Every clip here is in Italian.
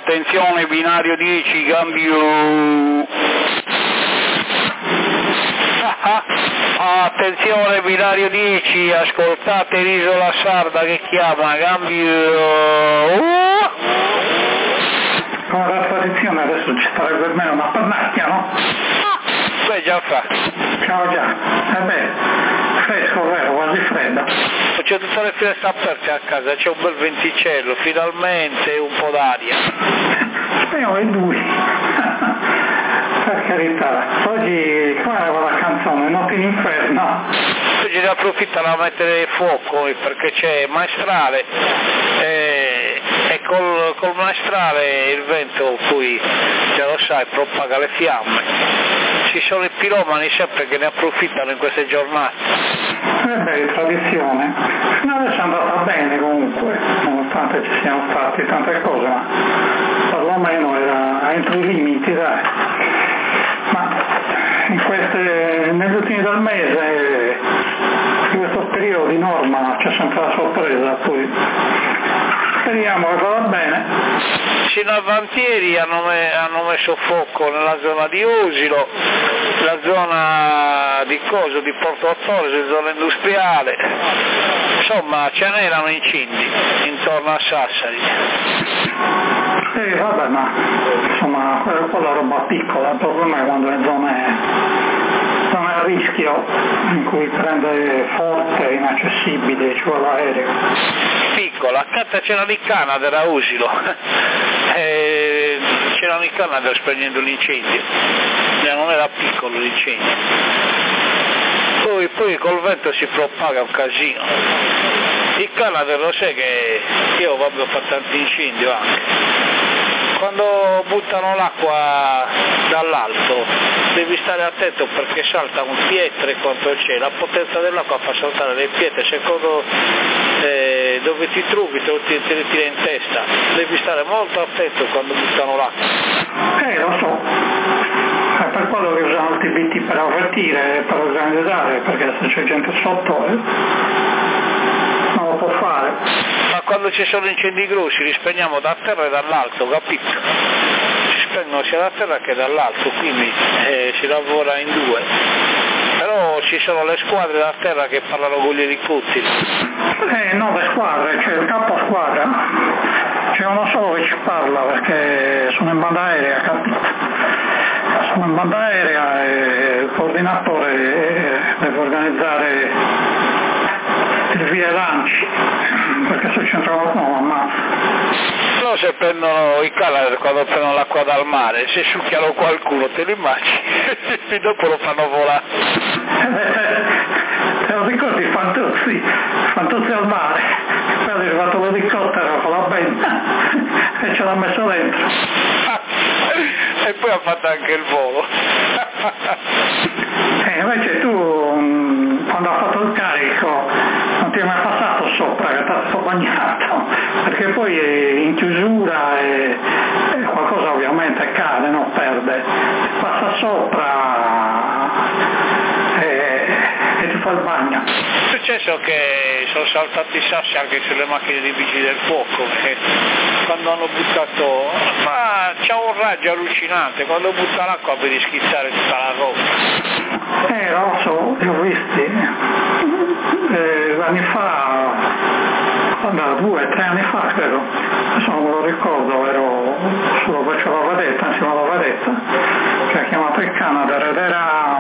Attenzione, binario 10, cambio. Attenzione, binario 10, ascoltate l'isola sarda che chiama, cambio. Come la tradizione adesso ci sarebbe meno una pannacchia, no? Beh, già fa. Ciao già, fresco vero, quasi freddo. C'è tutte le finestre aperte a casa, c'è un bel venticello, finalmente un po' d'aria. Speriamo i due. Per carità, oggi qua era quella canzone, Notte in inferno. Oggi ne approfittano a mettere fuoco perché c'è maestrale e col maestrale il vento poi, già lo sai, propaga le fiamme. Ci sono i piromani sempre che ne approfittano in queste giornate. Beh, tradizione. Fino adesso è andata bene comunque, nonostante ci siano state tante cose, ma perlomeno era entro i limiti, dai. Ma negli ultimi del mese, in questo periodo di norma c'è sempre la sorpresa, poi speriamo che vada bene. Fino avantieri hanno messo fuoco nella zona di Osilo, la zona di Coso, di Porto Torres, zona industriale, insomma ce n'erano incendi intorno a Sassari. Vabbè, ma insomma quella roba piccola, il problema è quando le zone a rischio in cui prende forte, inaccessibile, ci vuole l'aereo. Piccola, accanto c'era di Canada a Osilo, c'erano i Canada spegnendo l'incendio, non era piccolo l'incendio. Poi col vento si propaga un casino. Il Canada lo sai che io ho fatto tanti incendi anche. Quando buttano l'acqua dall'alto devi stare attento perché saltano pietre quanto c'è, la potenza dell'acqua fa saltare le pietre, secondo dove ti trovi te le tira in testa, devi stare molto attento quando buttano l'acqua. Lo so, è per quello che usano il TBT per avvertire, per organizzare, perché se c'è gente sotto non lo può fare. Ma quando ci sono incendi grossi li spegniamo da terra e dall'alto, capito? Si spengono sia da terra che dall'alto, quindi si lavora in due. Però ci sono le squadre da terra che parlano con gli elicotteri. No, le squadre, c'è il capo squadra, c'è uno solo che ci parla perché sono in banda aerea, capito? Sono in banda aerea e il coordinatore deve organizzare il via lanci, perché se c'entra qualcuno ammazza. No, se prendono i Canada quando prendono l'acqua dal mare, se succhiano qualcuno te lo immagini, e dopo lo fanno volare. Te lo ricordi Fantozzi al mare, poi è arrivato l'elicottero con la benda e ce l'ha messo dentro. E poi ha fatto anche il volo. Invece tu quando ha fatto il carico non ti è mai passato sopra che ti ha stato bagnato, perché poi è in chiusura e qualcosa ovviamente cade, no? Perde, passa sopra e ti fa il bagno. È successo che sono saltati i sassi anche sulle macchine di vigili del fuoco, perché quando hanno buttato, ma c'è un raggio allucinante, quando butta l'acqua vedi schizzare tutta la roba. Lo so, li ho visti anni fa, 2 o 3 anni fa credo, adesso non me lo ricordo, ero solo facevo la vedetta, insieme alla vedetta che ha chiamato il Canada ed era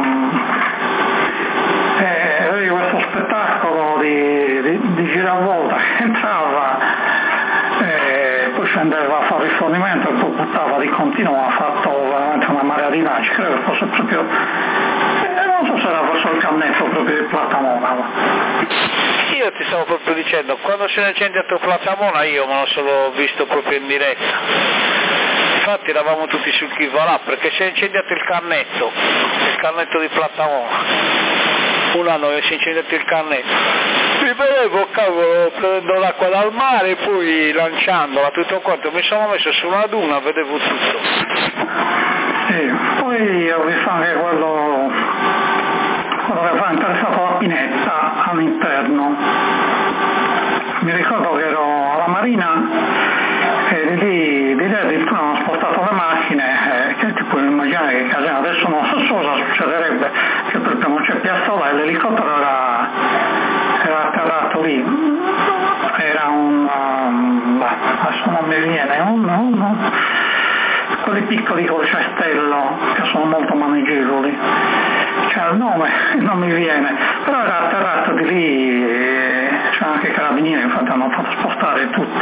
questo spettacolo di giravolta che entrava e poi scendeva a fare rifornimento e poi buttava di continuo, ha fatto veramente una marea di lanci, credo che fosse proprio non so se era verso il cannetto proprio di Platamona. Io ti stavo proprio dicendo, quando si è incendiato Platamona io me lo sono visto proprio in diretta. Infatti eravamo tutti sul chi va là, perché si è incendiato il cannetto di Platamona. Un anno che si è incendiato il cannetto. Mi vedevo, cavolo, prendendo l'acqua dal mare e poi lanciandola, tutto quanto. Mi sono messo su una duna, vedevo tutto. Sì, poi ho visto anche quello che aveva interessato la pinetta all'interno. Mi ricordo che ero alla Marina e di lì addirittura hanno spostato le macchine, che ti puoi immaginare che casino, adesso non so cosa succederebbe, che proprio non c'è piazzola e l'elicottero era atterrato lì, era adesso non mi viene, quelli piccoli col cestello che sono molto maneggevoli, cioè il nome non mi viene, però era atterrato di lì, c'è anche i carabinieri, infatti hanno fatto spostare tutto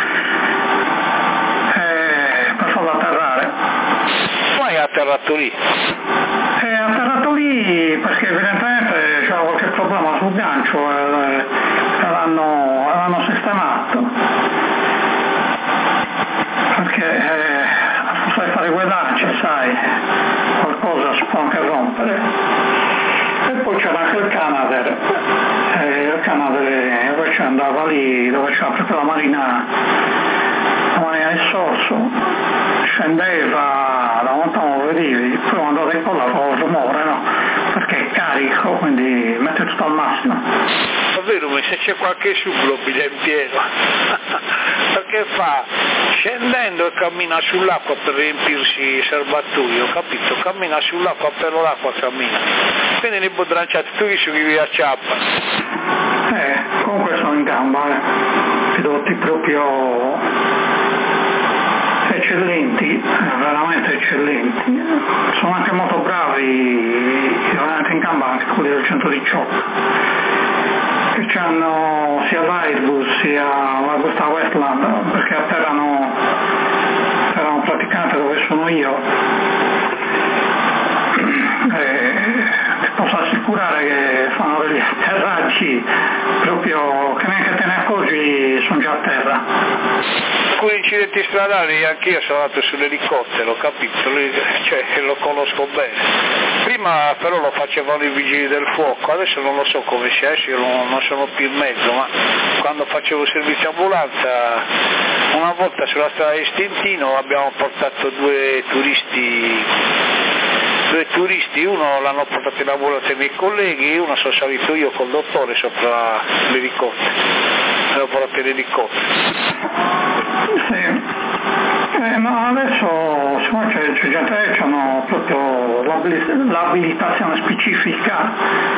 per farlo atterrare. Poi è atterrato lì? È atterrato lì perché evidentemente c'era qualche problema sul gancio e l'hanno sistemato, perché sai fare guadagni, sai, qualcosa si può anche rompere. E poi c'era anche il Canadair dove ci andava lì, dove c'era proprio la marina di Sorso, scendeva da lontano, lo vedevi, poi quando decollava il rumore, no? Perché è carico, quindi mette tutto al massimo. Davvero, ma se c'è qualche subglobile in pieno, perché fa? Scendendo e cammina sull'acqua per riempirsi il serbatoio, capito? Cammina sull'acqua, per l'acqua cammina. Quindi ne può tranciare tu che sugli via ciappa. Comunque sono in gamba, piloti proprio eccellenti, veramente eccellenti. Sono anche molto bravi, veramente in gamba anche quelli del 118. Che hanno sia l'Airbus sia questa Westland, perché atterrano praticamente dove sono io, ti posso assicurare che fanno degli atterraggi proprio che neanche te ne accorgi, sono già a terra. Alcuni incidenti stradali anch'io sono andato sull'elicottero, capito? Cioè lo conosco bene. Prima però lo facevano i vigili del fuoco, adesso non lo so come sia, io non sono più in mezzo, ma quando facevo servizio ambulanza una volta sulla strada di Stintino abbiamo portato due turisti, uno l'hanno portato in ambulanza i miei colleghi, uno sono salito io col dottore sopra l'elicottero, l'ho portato in elicottero. Sì. Ma adesso c'è gente che hanno proprio l'abilitazione specifica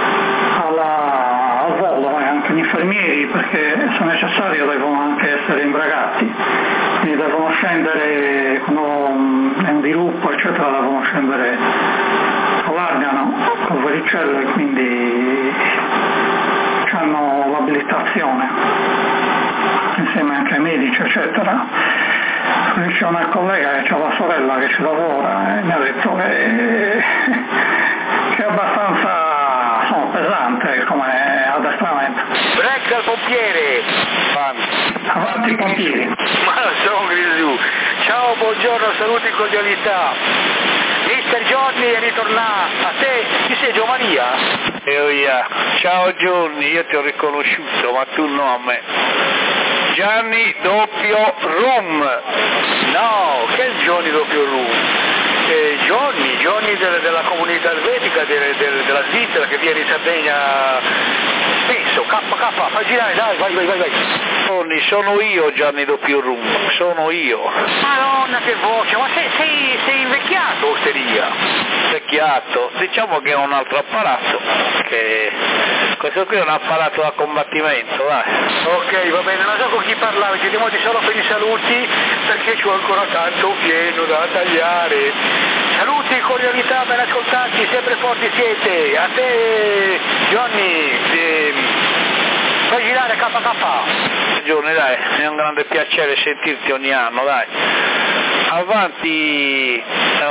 al volo, e anche gli infermieri, perché se necessario devono anche essere imbragati, quindi devono scendere quando è un dirupo eccetera, devono scendere allargano col vericello e quindi hanno l'abilitazione insieme anche ai medici eccetera. C'è una collega che ha la sorella che ci lavora e mi ha detto che è abbastanza pesante come addestramento. Break al pompiere! Avanti pompieri! Ma sono Grisù! Ciao, buongiorno, saluti e cordialità! Mister Johnny è ritornato! A te, chi sei, Giovannia? Ciao Johnny, io ti ho riconosciuto, ma tu no a me. Gianni doppio Rum. No, che è il Johnny doppio Rum? Johnny della comunità elvetica della Svizzera che viene in Sardegna, penso, KK, fai girare, dai, vai. Johnny, sono io Gianni doppio Rum, sono io. Madonna che voce, ma sei invecchiato, osteria? Invecchiato, diciamo che è un altro apparato, che questo qui è un apparato da combattimento, dai. Ok, va bene, non so con chi parlare, chiediamo solo per i saluti perché c'ho ancora tanto pieno da tagliare. Saluti, cordialità, ben ascoltati, sempre forti siete. A te, Johnny, fai girare KK. Giorni, dai, è un grande piacere sentirti ogni anno, dai. Avanti,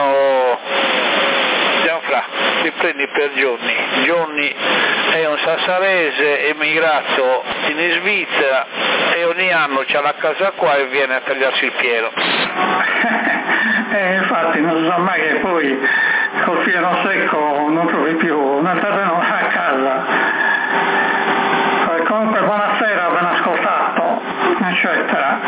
ti prendi per Johnny. Johnny è un sassarese emigrato in Svizzera e ogni anno c'ha la casa qua e viene a tagliarsi il pieno. Infatti non so mai che poi col pieno secco non trovi più nel terreno a casa. Comunque buonasera, ben ascoltato, eccetera.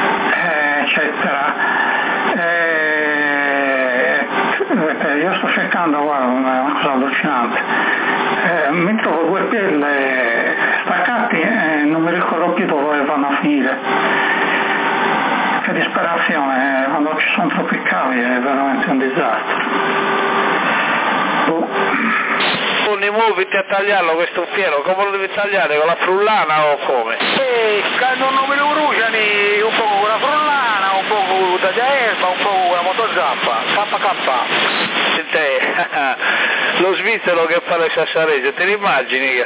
Io sto cercando, guarda, una cosa allucinante. Mi trovo due pelle staccati e non mi ricordo più dove vanno a finire. che disperazione, quando ci sono troppi cavi è veramente un disastro. Tu muoviti a tagliarlo questo fiero, come lo devi tagliare? Con la frullana o come? Non me lo bruciano un po' con la frullana, un po' con la tagliaerba, un po' con la motozappa, KK. Te, lo svizzero che fa le sassarese, te l'immagini?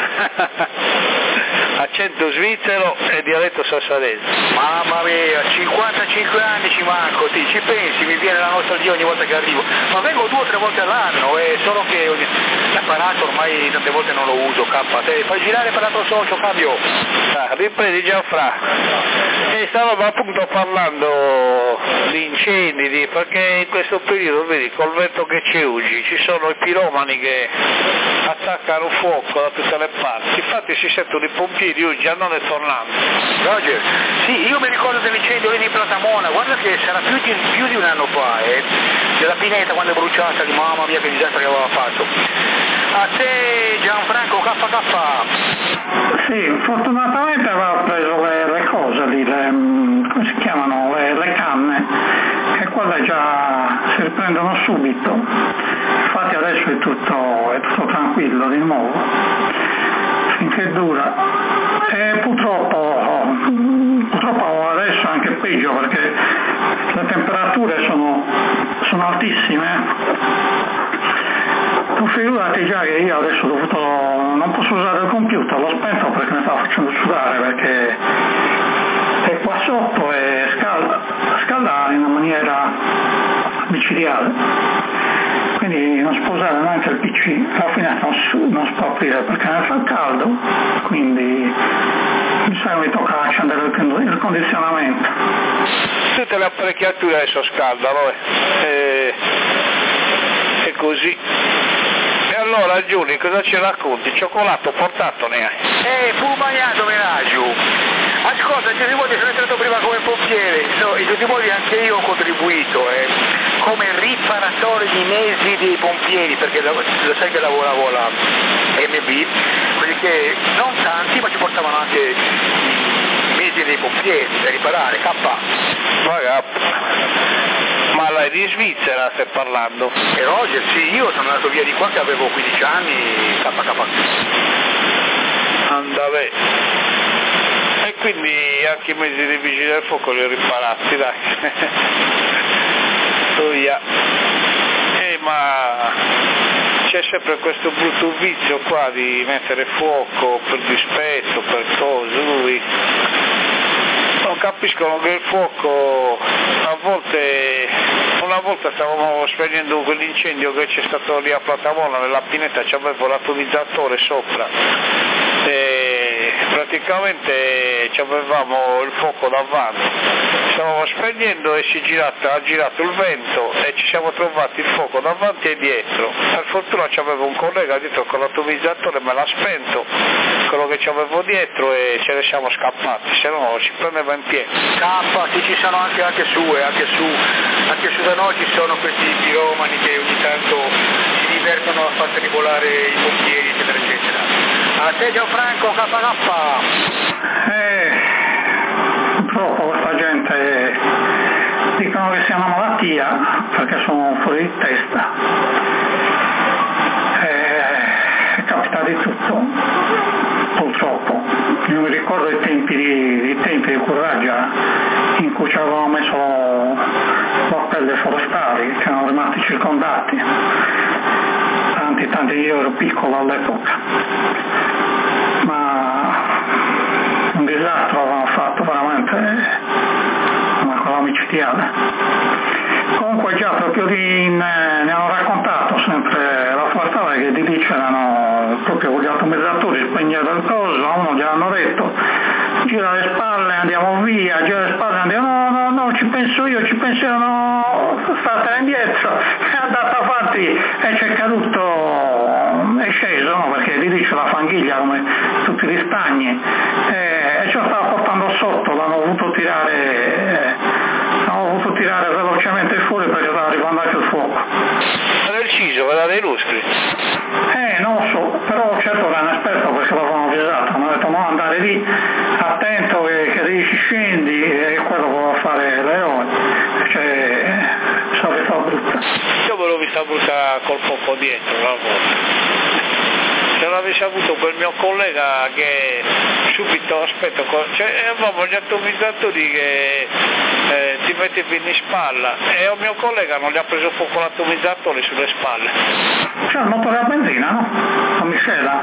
Accento svizzero e dialetto sassarese. Mamma mia, 55 anni ci manco, ci pensi, mi viene la nostalgia ogni volta che arrivo, ma vengo 2 o 3 volte all'anno, solo che l'apparato ormai tante volte non lo uso, te fai girare per l'altro socio, cambio. Riprendi Gianfra, e stavamo appunto parlando di incendi, perché in questo periodo, vedi, col vento che ci ugi, ci sono i piromani che attaccano fuoco da tutte le parti, infatti si sentono i pompieri oggi andando e tornando. Roger, sì, io mi ricordo dell'incendio lì di Platamona, guarda che sarà più di un anno fa, della pineta quando è bruciata, di mamma mia che disastro che aveva fatto. A te Gianfranco KK. Sì, fortunatamente aveva preso le cose lì, come si chiamano, le canne, che quelle già si riprendono subito, infatti adesso è tutto tranquillo di nuovo, finché dura. E purtroppo adesso è anche peggio perché le temperature sono altissime. Tu figurati già che io adesso non posso usare il computer, l'ho spento perché mi sta facendo sudare, perché è qua sotto e scalda in una maniera micidiale, quindi non si può usare neanche il PC, alla fine non si può aprire perché ne fa caldo, quindi mi sa che mi tocca accendere il condizionamento. Tutte le apparecchiature adesso scaldano, è così. E allora Giuni, cosa ci racconti? Cioccolato portato ne hai? Pur bagnato menaggio. Ascolta, in tutti i modi sono entrato prima come pompiere, in tutti i modi anche io ho contribuito come riparatore di mezzi dei pompieri, perché lo sai che lavoravo alla MB, quelli che non tanti ma ci portavano anche i mezzi dei pompieri da riparare, Ma lei di Svizzera stai parlando? E Roger, sì, io sono andato via di qua che avevo 15 anni, KK. Andave. E quindi anche i mezzi dei vigili del fuoco li ho riparati, dai. Ma c'è sempre questo brutto vizio qua di mettere fuoco per dispetto, per cose, lui non capiscono che il fuoco una volta stavamo spegnendo quell'incendio che c'è stato lì a Platamona, nella pineta c'avevo l'atomizzatore sopra e praticamente avevamo il fuoco davanti, stavamo spegnendo e ha girato il vento e ci siamo trovati il fuoco davanti e dietro. Per fortuna c'avevo un collega dietro con l'atomizzatore, me l'ha spento quello che c'avevo dietro e ce ne siamo scappati, se no ci prendeva in piedi. Sì, ci sono anche su da noi ci sono questi piromani che ogni tanto si divertono a far tribolare i pompieri, eccetera eccetera. A te Gianfranco KK. Purtroppo questa gente dicono che sia una malattia perché sono fuori di testa, capita di tutto purtroppo. Io mi ricordo i tempi di Curraggia in cui ci avevamo messo l'appelle forestali che erano rimasti circondati, tanti, io ero piccolo all'epoca, ma un disastro avevano fatto, veramente una cosa micidiale. Comunque già proprio ne hanno raccontato sempre la forestale che di lì c'erano proprio gli automezzatori spegnendo il coso, a uno gli hanno detto gira le spalle andiamo via, gira le spalle andiamo, no, ci penso io, no, state indietro, è andato avanti e c'è caduto, è sceso, no, perché di lì c'è la fanghiglia come tutti gli stagni, e ce lo stava portando sotto, l'hanno voluto tirare velocemente fuori perché stava arrivando anche il fuoco. Era il ciso, era dei lustri? Non lo so, però certo era un esperto perché l'avevano avvisato, hanno detto no, andare lì attento che scendi, e quello voleva fare l'elicottero? Io me l'ho vista brutta col fuoco dietro la volta. Se l'avessi avuto quel mio collega che subito aspetta, avevamo gli atomizzatori che ti mettevi in spalla e il mio collega non gli ha preso fuoco l'atomizzatore sulle spalle. C'è il motore a benzina, no? A miscela?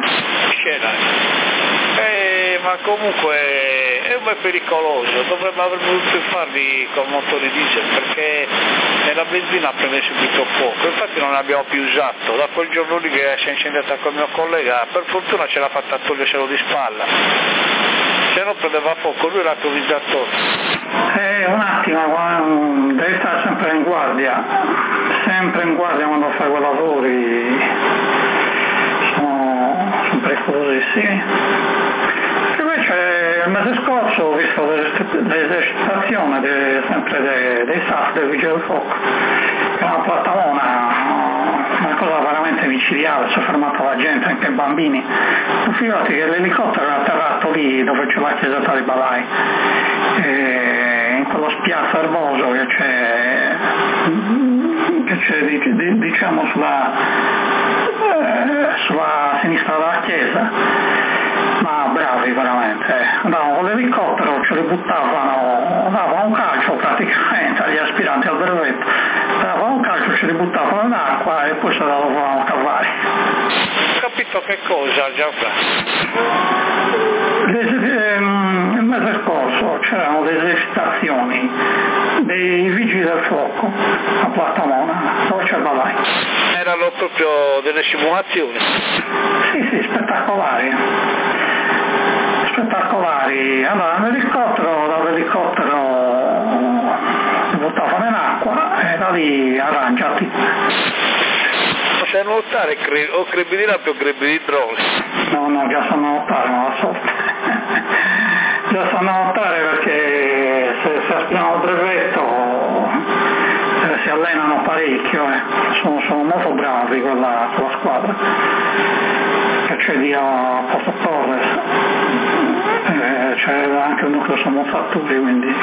Ma comunque è un po' pericoloso, dovremmo aver voluto farli con motori diesel perché nella benzina prende subito fuoco, infatti non l'abbiamo più usato, da quel giorno lì che si è incendiata con il mio collega, per fortuna ce l'ha fatta toglierselo di spalla, se no prendeva fuoco lui l'atomizzatore. Un attimo, devi stare sempre in guardia quando fai quei lavori, sono pericolosissimi. Invece il mese scorso ho visto l'esercitazione sempre dei SAS del Vigili del Fuoco, che è una plattamona, una cosa veramente micidiale, si è fermata la gente, anche i bambini. Figurati che l'elicottero è atterrato lì dove c'è la chiesa Talibalai, in quello spiazzo erboso che c'è diciamo sulla sinistra della chiesa. Ma bravi veramente, andavano con l'elicottero, ce li buttavano, davano un calcio praticamente agli aspiranti al brevetto, davano un calcio, ce li buttavano in acqua e poi se la dovevano cavare. Ho capito che cosa, Gianfranco? Il mese scorso c'erano delle esercitazioni dei vigili del fuoco a Plattamona, dove c'è il Balai. Erano proprio delle simulazioni? Sì, spettacolari. Allora dall'elicottero si buttavano in acqua e da lì arrangiati. Ma sai nuotare o crepi di labbra o crepi di drone? No, già so nuotare, non la so. Già so nuotare perché se aspirano il brevetto si allenano parecchio, sono molto bravi con la squadra che c'è lì a Porto Torres, c'è anche un nucleo sommofattori, quindi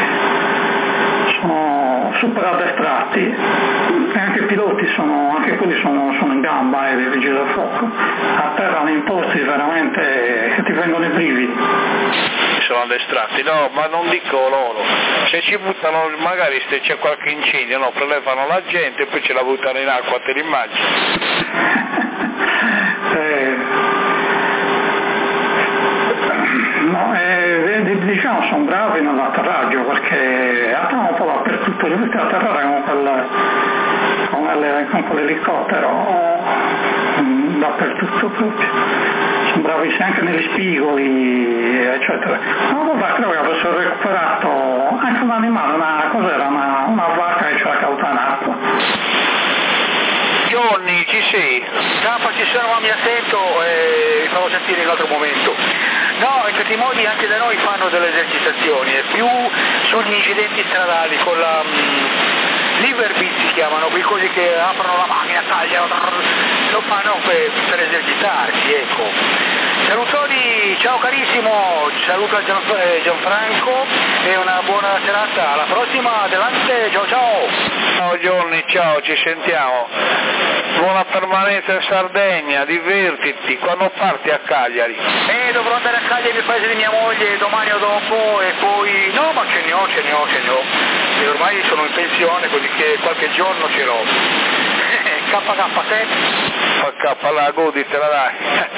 sono super addestrati e anche i piloti anche quelli sono in gamba dei vigili del fuoco, atterrano in posti veramente che ti vengono i brividi. Sono addestrati, no, ma non dico loro, se ci buttano magari se c'è qualche incendio, no, prelevano la gente e poi ce la buttano in acqua, te l'immagini? Diciamo sono bravi nell'atterraggio perché atterrano un po' dappertutto, li vedi atterrare con quell'elicottero dappertutto proprio, sono bravissimi anche negli spigoli eccetera. Una volta credo che avessero recuperato anche un animale, una vacca che c'era caduta in acqua. Johnny, ci sei? Campa, ci sono, ma mi assento e vi farò sentire in un altro momento. No, in certi modi anche da noi fanno delle esercitazioni, e più sugli incidenti stradali con la liver beat si chiamano, quei cosi che aprono la macchina, tagliano, lo fanno per esercitarsi, ecco. Salutoni, ciao carissimo, saluto a Gianfranco e una buona serata, alla prossima, adelante, ciao ciao! Ciao Johnny, ciao, ci sentiamo, buona permanenza in Sardegna, divertiti, quando parti a Cagliari? Dovrò andare a Cagliari, nel paese di mia moglie, domani o dopo e poi, no ma ce ne ho, e ormai sono in pensione, così che qualche giorno ce l'ho. KK7? KK, la goditela dai!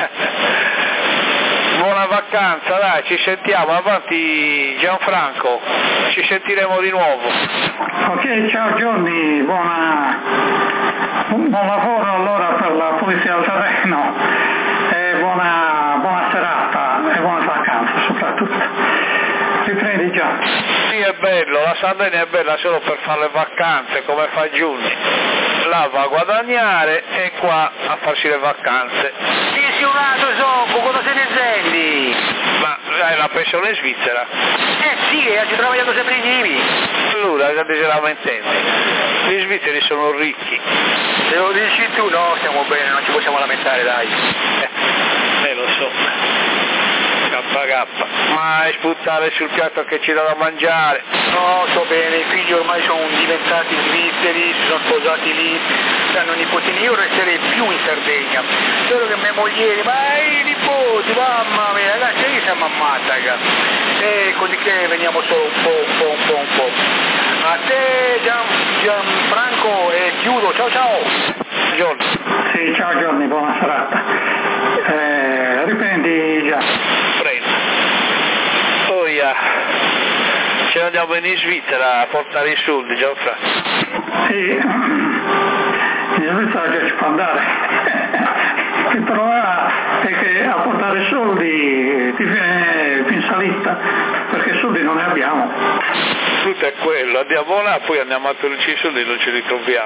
Buona vacanza, dai, ci sentiamo, avanti Gianfranco, ci sentiremo di nuovo. Ok, ciao Johnny, buon lavoro allora per la pulizia del terreno e buona serata e buone vacanze soprattutto. Riprendi già. Sì, è bello, la Sardegna è bella solo per fare le vacanze come fa Giunni, là va a guadagnare e qua a farsi le vacanze. Pensionato Zocco, cosa se ne intendi? Ma hai la pensione in Svizzera? Sì, ci travagliando sempre in IVI. Allora, che te la intendi? Gli svizzeri sono ricchi. Se lo dici tu, no, stiamo bene, non ci possiamo lamentare, dai. Lo so. KK. Mai sputare sul piatto che ci dà da mangiare. No, sto bene, i figli ormai sono diventati svizzeri, si sono sposati lì, hanno nipotini, io resterei più in Sardegna, solo che mia moglie, ma i nipoti, mamma mia, ragazzi, io siamo ammazza, e così che veniamo solo un po'. A te Gianfranco e chiudo, ciao. Giorgio. Sì, ciao Giorni, buona serata. Riprendi già. Prego. Oh yeah. Ce ne andiamo in Svizzera a portare i soldi, Gianfranco. Sì, in Svizzera già ci può andare. Il problema è che a portare soldi ti viene più in salita, perché soldi non ne abbiamo. Tutto è quello, andiamo là, poi andiamo a toglierci i soldi e non ci ritroviamo.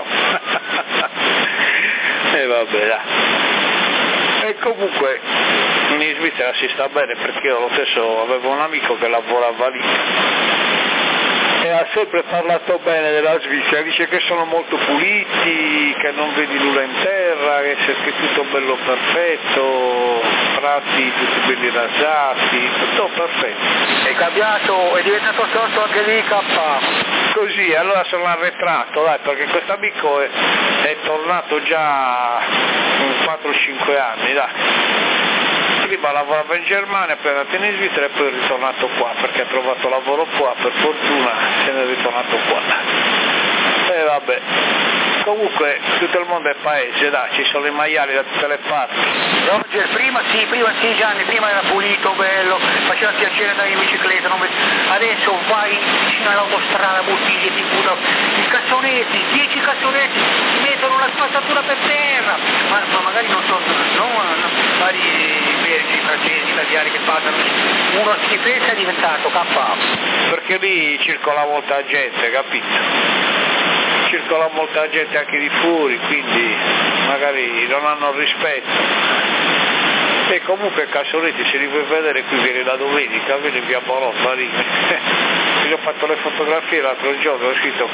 E vabbè, dai. E comunque in Svizzera si sta bene, perché io lo stesso avevo un amico che lavorava lì e ha sempre parlato bene della Svizzera, dice che sono molto puliti, che non vedi nulla in terra, che è tutto bello perfetto, prati tutti belli rasati, tutto perfetto. È cambiato, è diventato sotto anche lì Così, allora sono arretrato, dai, perché questo amico è tornato già 4-5 anni, dai. Prima lavorava in Germania, poi è andato in Svizzera e poi è ritornato qua, perché ha trovato lavoro qua, per fortuna se ne è ritornato qua. E vabbè, comunque tutto il mondo è paese, dai, ci sono i maiali da tutte le parti. Roger, prima sì Gianni, prima era pulito, bello, faceva piacere andare in bicicletta, adesso vai vicino all'autostrada, bottiglie, ti buttano i cassonetti, 10 cassonetti, ti mettono la spazzatura per terra, ma magari non vari belgi, francesi, italiani che passano, uno schifezza è diventato Perché lì circola molta gente, capito? Circola molta gente anche di fuori, quindi magari non hanno rispetto. E comunque Cassoletti, se li vuoi vedere, qui viene la domenica, viene via Barocca lì. Gli ho fatto le fotografie l'altro giorno, ho scritto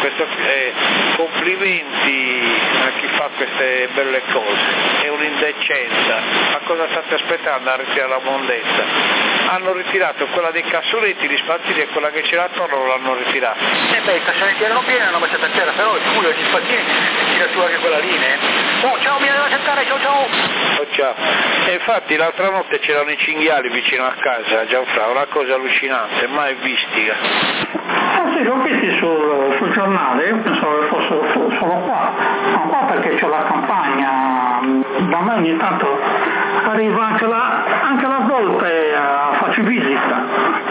complimenti a chi fa queste belle cose, è un'indecenza, ma cosa state aspettando a ritirare la mondezza? Hanno ritirato quella dei cassonetti, gli spazzini e quella che c'era attorno non l'hanno ritirata. I cassonetti erano pieni, l'hanno messa per terra, però scusa, gli spazzini tira su anche quella linea. Oh, ciao, mi devo aspettare, ciao. Ciao. E infatti l'altra notte c'erano i cinghiali vicino a casa, Gianfranco, una cosa allucinante, mai vistica. Sì, l'ho visti sul giornale, io pensavo che fosse solo qua, ma qua perché c'è la campagna, da me ogni tanto arriva anche la volpe a farci visita.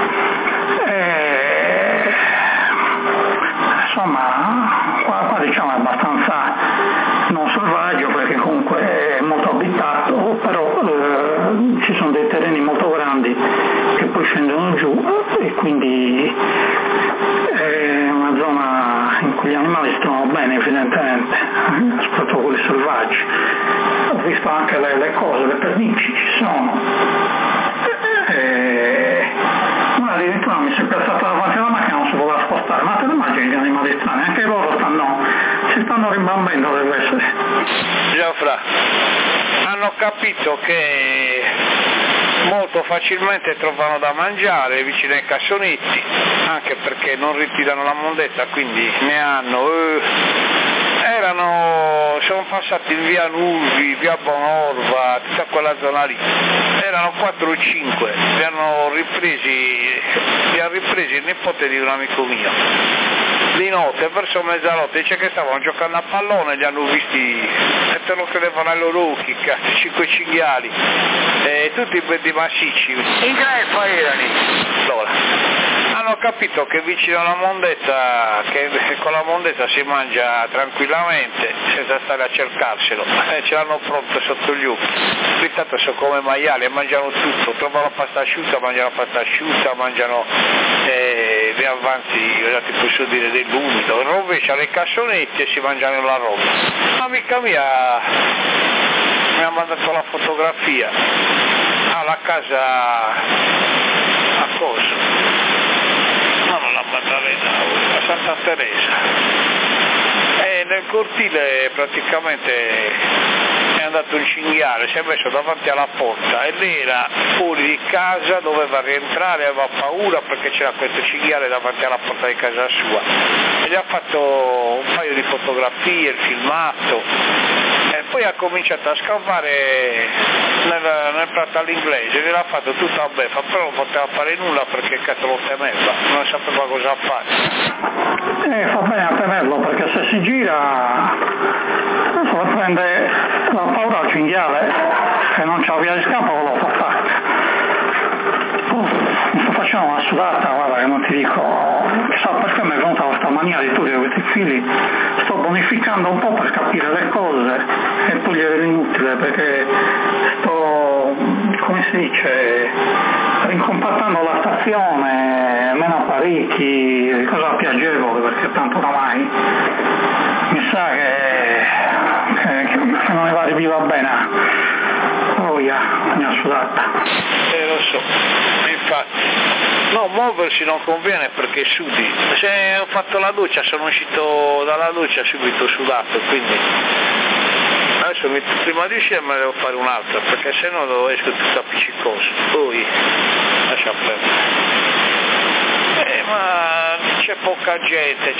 Insomma, qua diciamo è abbastanza non selvaggio, perché comunque è molto abitato, però ci sono dei terreni molto grandi che poi scendono giù e quindi è una zona in cui gli animali stanno bene, evidentemente, soprattutto quelli selvaggi. Ho visto anche le cose, le pernici ci sono. Una addirittura mi si è piazzata davanti alla macchina, non si voleva spostare, ma te ne immagini gli animali strani? Anche loro si stanno rimbambendo, deve essere. Gianfra, hanno capito che molto facilmente trovano da mangiare vicino ai cassonetti, anche perché non ritirano la mondezza, quindi ne hanno. Sono passati in via Nulvi, via Bonorva, tutta quella zona lì, erano 4 o 5, li ha ripresi il nipote di un amico mio, di notte, verso mezzanotte, dice che stavano giocando a pallone, li hanno visti e te lo credevano ai loro occhi, 5 cinghiali, tutti belli massicci. In greffa erano. Allora, hanno capito che vicino alla mondezza, che con la mondezza si mangia tranquillamente senza stare a cercarselo, ce l'hanno pronto sotto gli occhi. Intanto sono come maiali e mangiano tutto, trovano pasta asciutta, mangiano gli avanzi, ti posso dire, dell'umido, rovesciano i cassonetti e si mangiano la roba. Un'amica mia mi ha mandato la fotografia alla casa a Coso, non la Maddalena, a Santa Teresa, e nel cortile praticamente è andato un cinghiale, si è messo davanti alla porta e lei era fuori di casa, doveva rientrare, aveva paura perché c'era questo cinghiale davanti alla porta di casa sua e gli ha fatto un paio di fotografie, il filmato e poi ha cominciato a scavare nel prato all'inglese, gliel'ha fatto tutta a beffa, però non poteva fare nulla perché cazzo lo temeva, non sapeva cosa fare. Fa bene a tenerlo perché se si gira prende la paura al cinghiale e non c'ha via di scampo, lo fa fare. Mi sto facendo una sudata, guarda che non ti dico, chissà perché mi è venuta questa mania di togliere questi fili, sto bonificando un po' per capire le cose e togliere l'inutile perché sto, come si dice, rincompattando la stazione, meno apparecchi, cosa piacevole perché tanto oramai mi sa che non mi va di viva bene. Oh yeah, mi ha sudata. Lo so, infatti. No, muoversi non conviene perché sudi. Se ho fatto la doccia, sono uscito dalla doccia subito sudato, quindi adesso prima di uscire me ne devo fare un'altra, perché se no esco tutto appiccicoso. Poi lascia perdere. Ma c'è poca gente,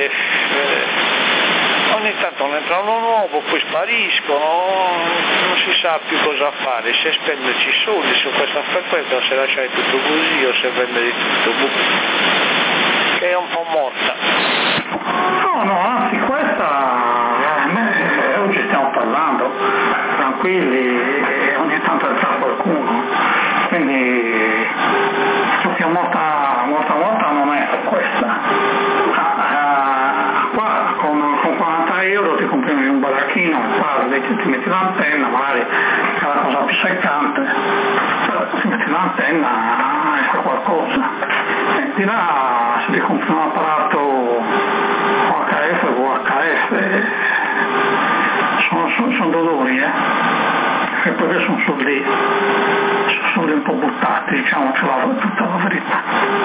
ogni tanto ne entra uno nuovo, poi spariscono, non si sa più cosa fare, se spenderci soldi su questa frequenza o se lasciare tutto così o se vendere tutto, che è un po' morta. No, anzi questa, oggi stiamo parlando, tranquilli, ogni tanto entra qualcuno, quindi che morta non è questa. Qua con 40 euro ti compri un baracchino, parli, ti metti l'antenna, magari è la cosa più seccante, però ti metti l'antenna e fa qualcosa. E di là se ti compri un apparato OHF o VHF sono dolori, e poi sono soldi un po' buttati, diciamocela tutta la verità.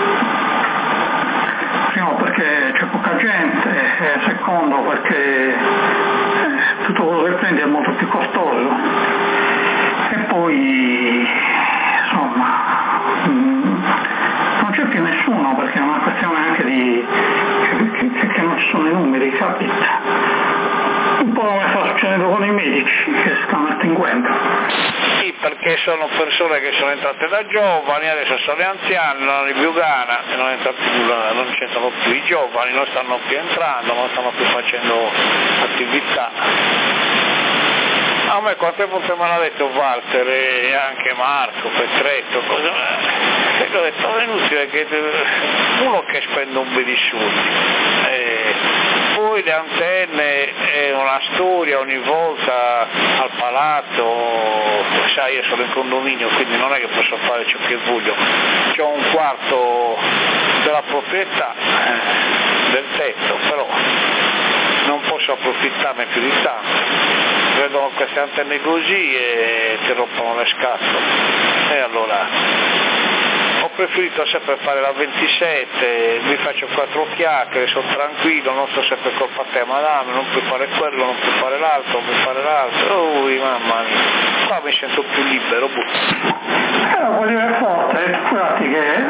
Primo perché c'è poca gente, e secondo perché tutto quello che prendi è molto più costoso e poi insomma non c'è più nessuno perché è una questione anche di che non ci sono i numeri, capite? Un po' come sta succedendo con i medici che si stanno estinguendo. Sì, perché sono persone che sono entrate da giovani, adesso sono anziani, non hanno più gana, non c'entrano più i giovani, non stanno più entrando, non stanno più facendo attività. A me quante volte me l'ha detto Walter e anche Marco, Petretto, che ho detto è inutile che uno che spende un bel di soldi. Poi le antenne è una storia ogni volta al palazzo, sai io sono in condominio quindi non è che posso fare ciò che voglio, c'ho un quarto della proprietà del tetto, però non posso approfittarne più di tanto, vedono queste antenne così e ti rompono le scatole e allora ho preferito sempre fare la 27, mi faccio 4 chiacchiere, sono tranquillo, non sto sempre colpa a te, madame, non puoi fare quello, non puoi fare l'altro, non puoi fare l'altro, mamma mia, qua mi sento più libero. Vuol dire forte, scusati che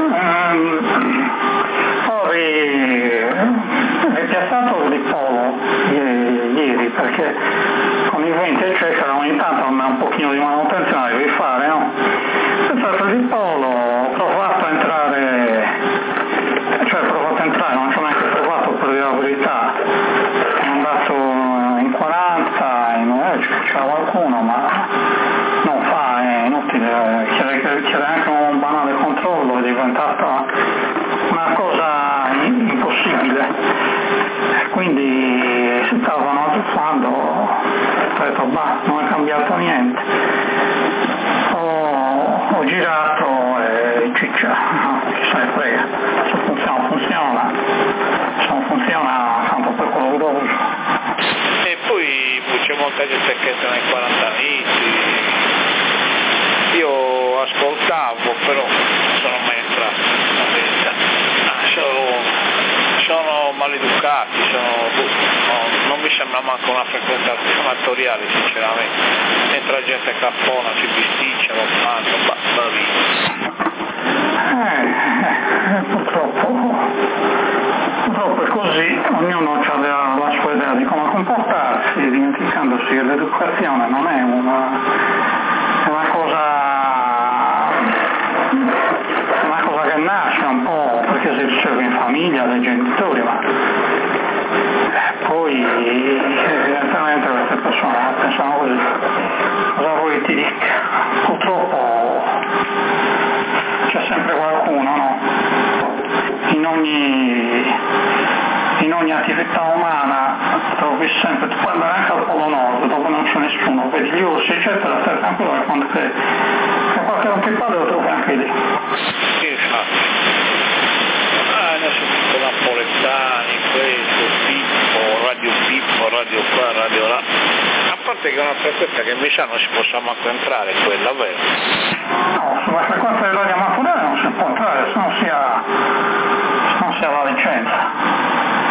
è piazzato di polo ieri perché con i venti eccetera ogni tanto un pochino di manutenzione devi fare, no? Piazzato di polo, ho provato a entrare, non ci ho neanche provato per dire la verità, sono andato in 40, c'era qualcuno ma non fa, è inutile, chiede anche un banale controllo, è diventata una cosa impossibile, quindi si stavano abituando, ho detto non è cambiato niente, ho girato e ciccia, chi se ne frega, se funziona, se non funziona tanto per quello che uso. E poi c'è molta gente che entra nei 40 litri, io ascoltavo però non sono mai entrato, sono maleducati, non non mi sembra manco una frequentazione amatoriale, sinceramente. Entra gente cappona, si bisticcia, lo fanno, va via. Purtroppo è così, ognuno ha la sua idea di come comportarsi, dimenticandosi che l'educazione non è una cosa che nasce un po' perché si riceve in famiglia dai genitori, ma poi evidentemente queste persone pensano così. Cosa vuoi ti dica? Purtroppo c'è sempre qualcuno, no? In ogni attività umana trovi sempre, tu puoi andare anche al Polo Nord dove non c'è nessuno, vedi gli orsi eccetera, stai tranquillo che quando che qualche rompipale lo trovi anche lì. Sì, infatti. Adesso tutti napoletani, questo, Pippo, radio qua, radio là. A parte che è una frequenza che invece non si possa manco entrare, quella, vero? No, sulla frequenza di radio amatoriale non si può entrare se non si ha la licenza.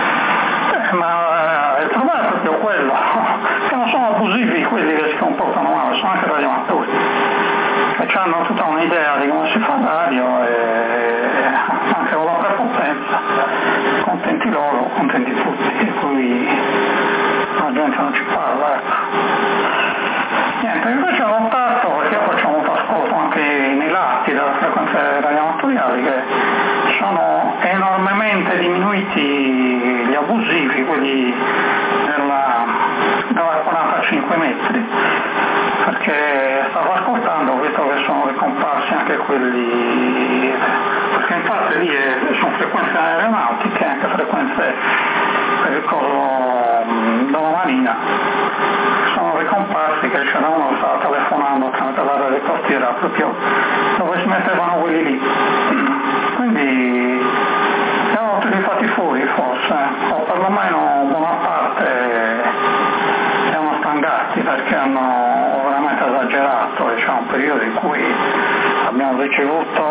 Ma il problema è proprio quello, che non sono abusivi quelli che si comportano male, sono anche radioamatori, che hanno tutta un'idea di come si fa radio e anche con la prepotenza, contenti loro, contenti tutti, e poi la gente non ci parla, ecco. Niente, invece ho notato, perché io faccio molto ascolto anche nei lati delle frequenze radioamatoriali, che sono enormemente diminuiti gli abusivi, quelli della 45 metri, perché stavo ascoltando, ho visto che sono ricomparsi anche quelli, perché infatti lì sono frequenze aeronautiche, anche frequenze per il coso della Marina, sono ricomparsi, che c'era uno che stava telefonando tramite la rete costiera proprio dove si mettevano quelli lì, quindi erano tutti fatti fuori forse, o perlomeno buona parte erano stangati perché hanno veramente esagerato, c'è un periodo in cui abbiamo ricevuto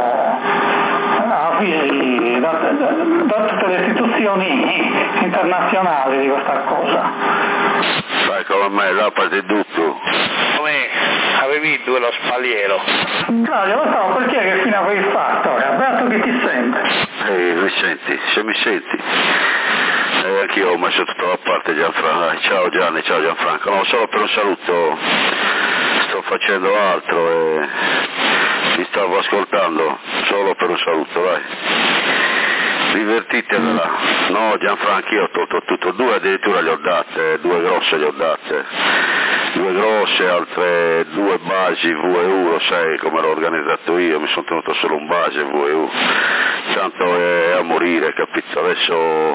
avvisi da tutte le istituzioni internazionali di questa cosa. Sai come me, là parte tutto. Come avevi due lo spaliero? Claudio, lo so, perché che fine avevi fatto? È Alberto che ti sente? Mi senti, se mi senti. Anch'io ho messo tutta la parte Gianfranco. Ciao Gianni, ciao Gianfranco. No, solo per un saluto, sto facendo altro e ti stavo ascoltando, solo per un saluto, vai. Divertitevela. No Gianfranco, io ho tolto tutto, 2 addirittura le ho date, 2 grosse le ho date, 2 grosse, altre 2 basi VEU, lo sai come l'ho organizzato io, mi sono tenuto solo un base VEU, tanto è a morire, capito? Adesso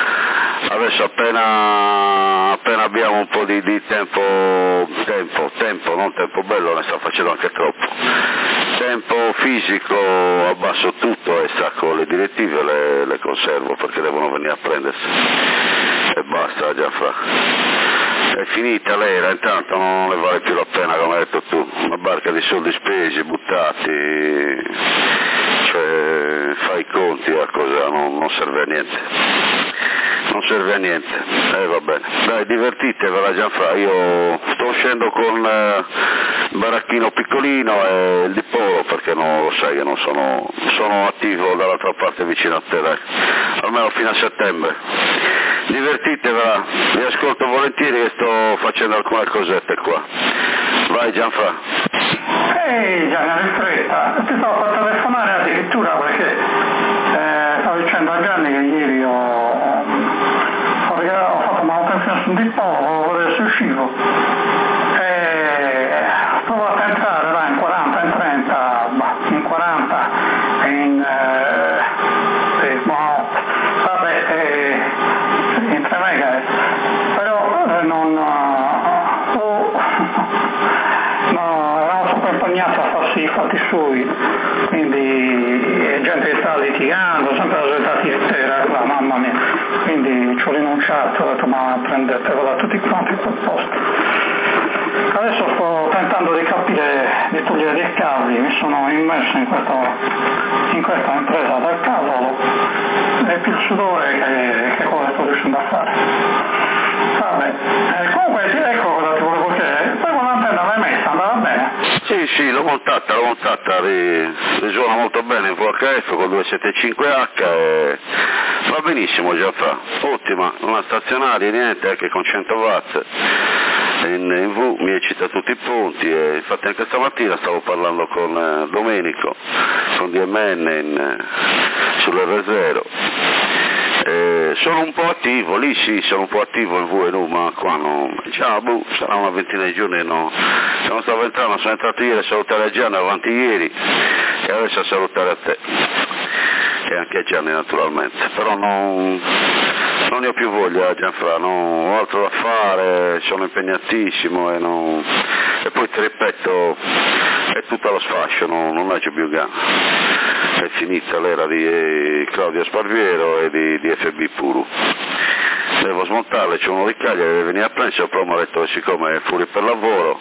appena abbiamo un po' di tempo, non tempo bello, ne sta facendo anche troppo, tempo fisico, abbasso tutto e stacco le direttive, le conservo perché devono venire a prendersi e basta, Gianfranco. È finita l'era, intanto non ne vale più la pena, come hai detto tu, una barca di soldi spesi, buttati, cioè fai i conti a cosa, non serve a niente. Non serve a niente, va bene, dai, divertitevela Gianfranco, io sto uscendo con il baracchino piccolino e il dipolo perché non lo sai che non sono attivo dall'altra parte vicino a te, dai, almeno fino a settembre. Divertitevela, vi ascolto volentieri che sto facendo alcune cosette qua. Vai Gianfranco. Ehi Gianni, eri fretta, ti stavo per telefonare addirittura perché stavo dicendo a Gianni che ieri ho fatto manutenzione sul dipolo, volevo vedere se uscivo e ho provato a entrare là in 40, in 30, in 40 in 3 MHz, però eravamo troppo impegnati a farsi i fatti suoi, quindi gente che stava litigando, sempre la solita tiritera, mamma mia, quindi ci ho rinunciato, ho detto ma prendetevela tutti quanti quel posto. Adesso sto tentando di capire, di togliere dei cavi, mi sono immerso in questa impresa del cavolo, è più sudore che quello che sto riuscendo a fare. Sì, l'ho montata, risuona molto bene in VHF con 275H e va benissimo Gianfra, ottima, non ha stazionarie, niente, anche con 100 watt. In V mi eccita tutti i punti e infatti anche stamattina stavo parlando con Domenico, con DMN sull'R0. Sono un po' attivo, lì sì, sono un po' attivo in VNU, ma qua no, sarà una ventina di giorni no. Sono entrato ieri a salutare a Gianni avanti ieri e adesso a salutare a te e anche a Gianni naturalmente, però non ne ho più voglia Gianfra, ho altro da fare, sono impegnatissimo e poi ti ripeto, è tutto allo sfascio, non c'è più gana. È finita l'era di Claudio Sparviero e di FB Puru. Devo smontarle, c'è uno di Cagliari, deve venire a prendere, però mi ha detto che siccome è fuori per lavoro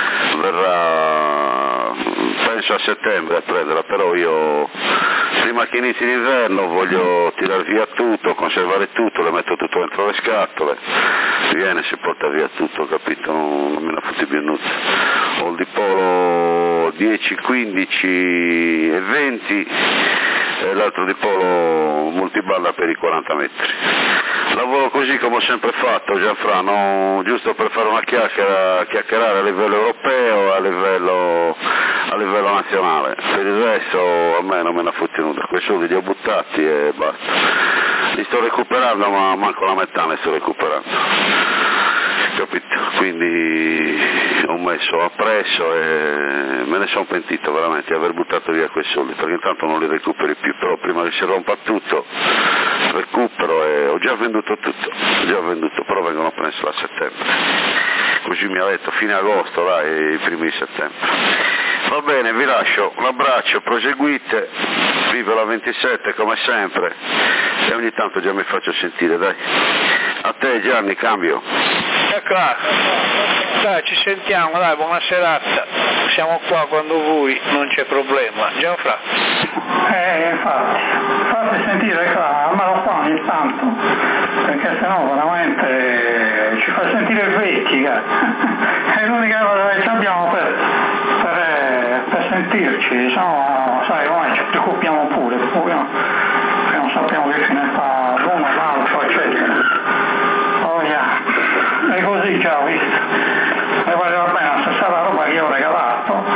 verrà penso a settembre a prenderla, però io prima che inizi l'inverno voglio tirare via tutto, conservare tutto, le metto tutto dentro le scatole, viene, si porta via tutto, capito? Non me ne fotti più nulla. Ho il dipolo 10, 15 e 20 e l'altro dipolo multibanda per i 40 metri. Lavoro così come ho sempre fatto Gianfra, giusto per fare una chiacchierare a livello europeo, a livello nazionale, per il resto a me non me ne ha fotti nulla, quei soldi li ho buttati e basta, li sto recuperando ma manco la metà ne sto recuperando, capito? Quindi ho messo appresso e me ne sono pentito veramente di aver buttato via quei soldi, perché intanto non li recuperi più, però prima che si rompa tutto recupero e ho già venduto tutto, però vengono presi a settembre, così mi ha detto fine agosto, dai, i primi di settembre. Va bene, vi lascio, un abbraccio, proseguite, vive la 27 come sempre e ogni tanto già mi faccio sentire, dai. A te Gianni, cambio. Eccola, dai, ci sentiamo, dai, buona serata, siamo qua quando vuoi, non c'è problema. Gianfra? Infatti, fate sentire qua, almeno qua ogni tanto, perché sennò veramente ci fa sentire vecchi, è l'unica cosa che abbiamo per sentirci, sennò sai, ormai ci preoccupiamo pure, perché non sappiamo che fine fa l'uno, l'altro, eccetera. Oh yeah. E così già ho visto, mi valeva bene la stessa roba che io ho regalato,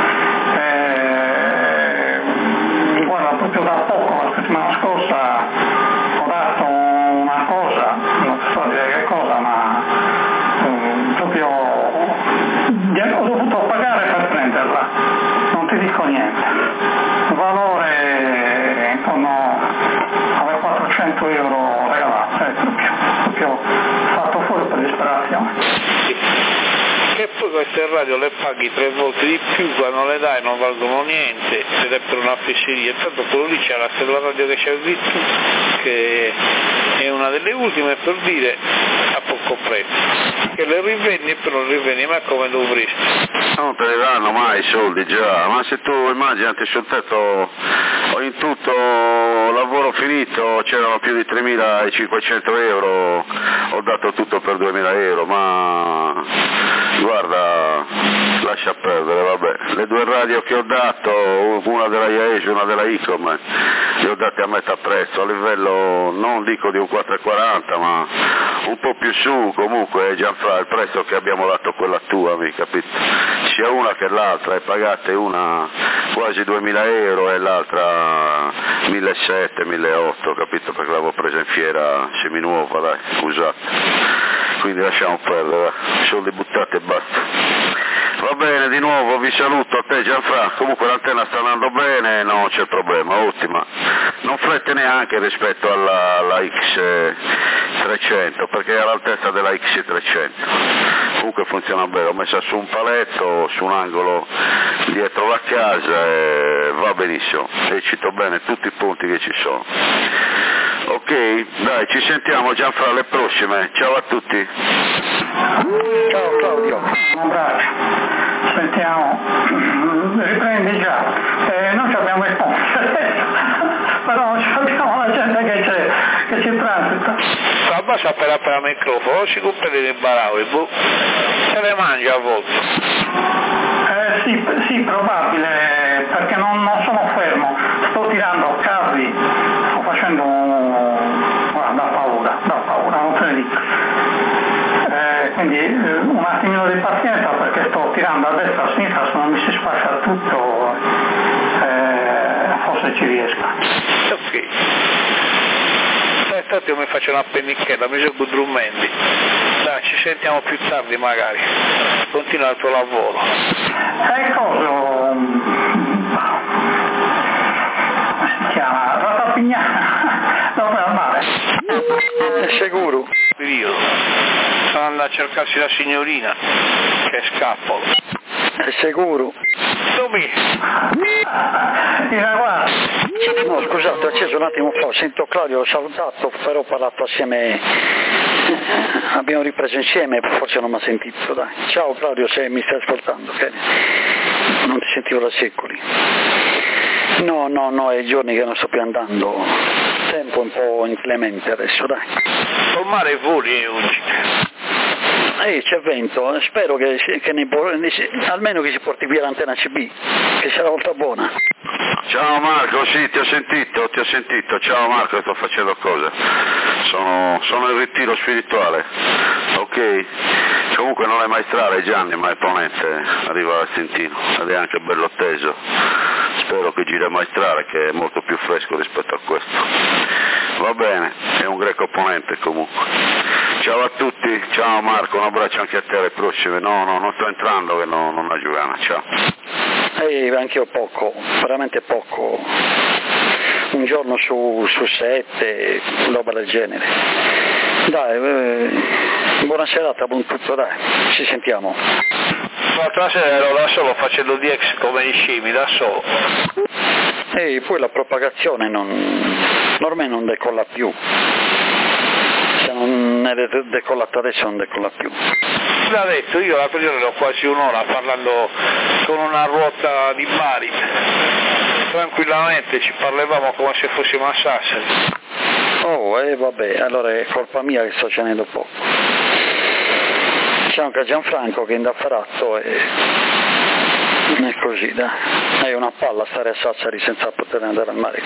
guarda, proprio da poco, la settimana scorsa ho dato una cosa, non so dire che cosa, ma proprio ho dovuto pagare per prenderla, non ti dico niente, il valore intorno alle 400 euro regalate, proprio fatto fuori per disperazione. Che poi queste radio le paghi 3 volte di più, quando le dai non valgono niente, ed è per una fesseria, tanto quello lì c'è la stella radio che c'è visto, che è una delle ultime, per dire a poco prezzo, che le rivendi e poi non rivendi, ma come dovresti? Non te ne danno mai i soldi già, ma se tu immaginati sul tetto in tutto lavoro finito c'erano più di 3.500 euro, ho dato tutto per 2.000 euro, ma guarda, lascia perdere, vabbè, le 2 radio che ho dato, una della IAES e una della ICOM, le ho date a metà prezzo, a livello non dico di un 4,40 ma un po' più su, comunque Gianfra il prezzo che abbiamo dato quella tua, mi capito? Sia una che l'altra, e pagate una quasi 2.000 euro e l'altra 1.700, 1.800, capito? Perché l'avevo presa in fiera seminuova, dai, usata, quindi lasciamo perdere, soldi buttati e basta. Va bene, di nuovo vi saluto, a te Gianfra, comunque l'antenna sta andando bene, non c'è problema, ottima, non frette neanche rispetto alla X300, perché è all'altezza della X300, comunque funziona bene, l'ho messa su un paletto, su un angolo dietro la casa e va benissimo, eccito bene tutti i punti che ci sono. Ok, dai, ci sentiamo Gianfra alle prossime, ciao a tutti. Ciao Claudio, un abbraccio, sentiamo, riprendi già, noi abbiamo il ponte, però abbiamo la gente che ci transita. La bassa per il microfono, si compra dei barauri, se le mangia a volte. Sì, probabile, perché non sono fermo, sto tirando carri, sto facendo da paura, non te ne dico. Quindi un attimino di pazienza perché sto tirando a destra e a sinistra, se non mi si sfascia tutto forse ci riesco. Ok. Intanto io mi faccio una pennicchietta, mi gioco Drumendi. Dai, ci sentiamo più tardi magari. Continua il tuo lavoro. Come si chiama? Ratapignana, dove al mare? È sicuro? Periodo. Sono andato a cercarsi la signorina, che scappolo. È sicuro? Dove? No, scusate, ho acceso un attimo fa, sento Claudio, ho salutato, però ho parlato assieme, abbiamo ripreso insieme, forse non mi ha sentito, dai. Ciao Claudio, se mi stai ascoltando, ok? Non ti sentivo da secoli. No, è giorni che non sto più andando, tempo un po' inclemente adesso, dai. Col mare voli oggi. C'è vento, spero che almeno che si porti via l'antenna CB, che sarà volta buona. Ciao Marco, sì, ti ho sentito, ciao Marco, sto facendo cose, sono in ritiro spirituale, ok? Comunque non è maestrale Gianni, ma è ponente, arriva da Stintino, ed è anche bello teso, spero che gira maestrale che è molto più fresco rispetto a questo. Va bene, è un greco ponente comunque. Ciao a tutti, ciao Marco, un abbraccio anche a te alle prossime, no, non sto entrando che non ho giocata, ciao. Anche io poco, veramente poco, un giorno su 7, roba del genere. Dai, buona serata, buon tutto, dai, ci sentiamo. L'altra sera ero da solo facendo DX come i scemi, da solo. E poi la propagazione ormai non decolla più. Se non è decollata adesso non decolla più. L'ha detto, io l'altro giorno ero quasi un'ora parlando con una ruota di Bari, tranquillamente ci parlavamo come se fossimo a Sassari. Vabbè, allora è colpa mia che sto cenando poco. C'è anche Gianfranco che è indaffarato e così, dai. È una palla stare a Sassari senza poter andare al mare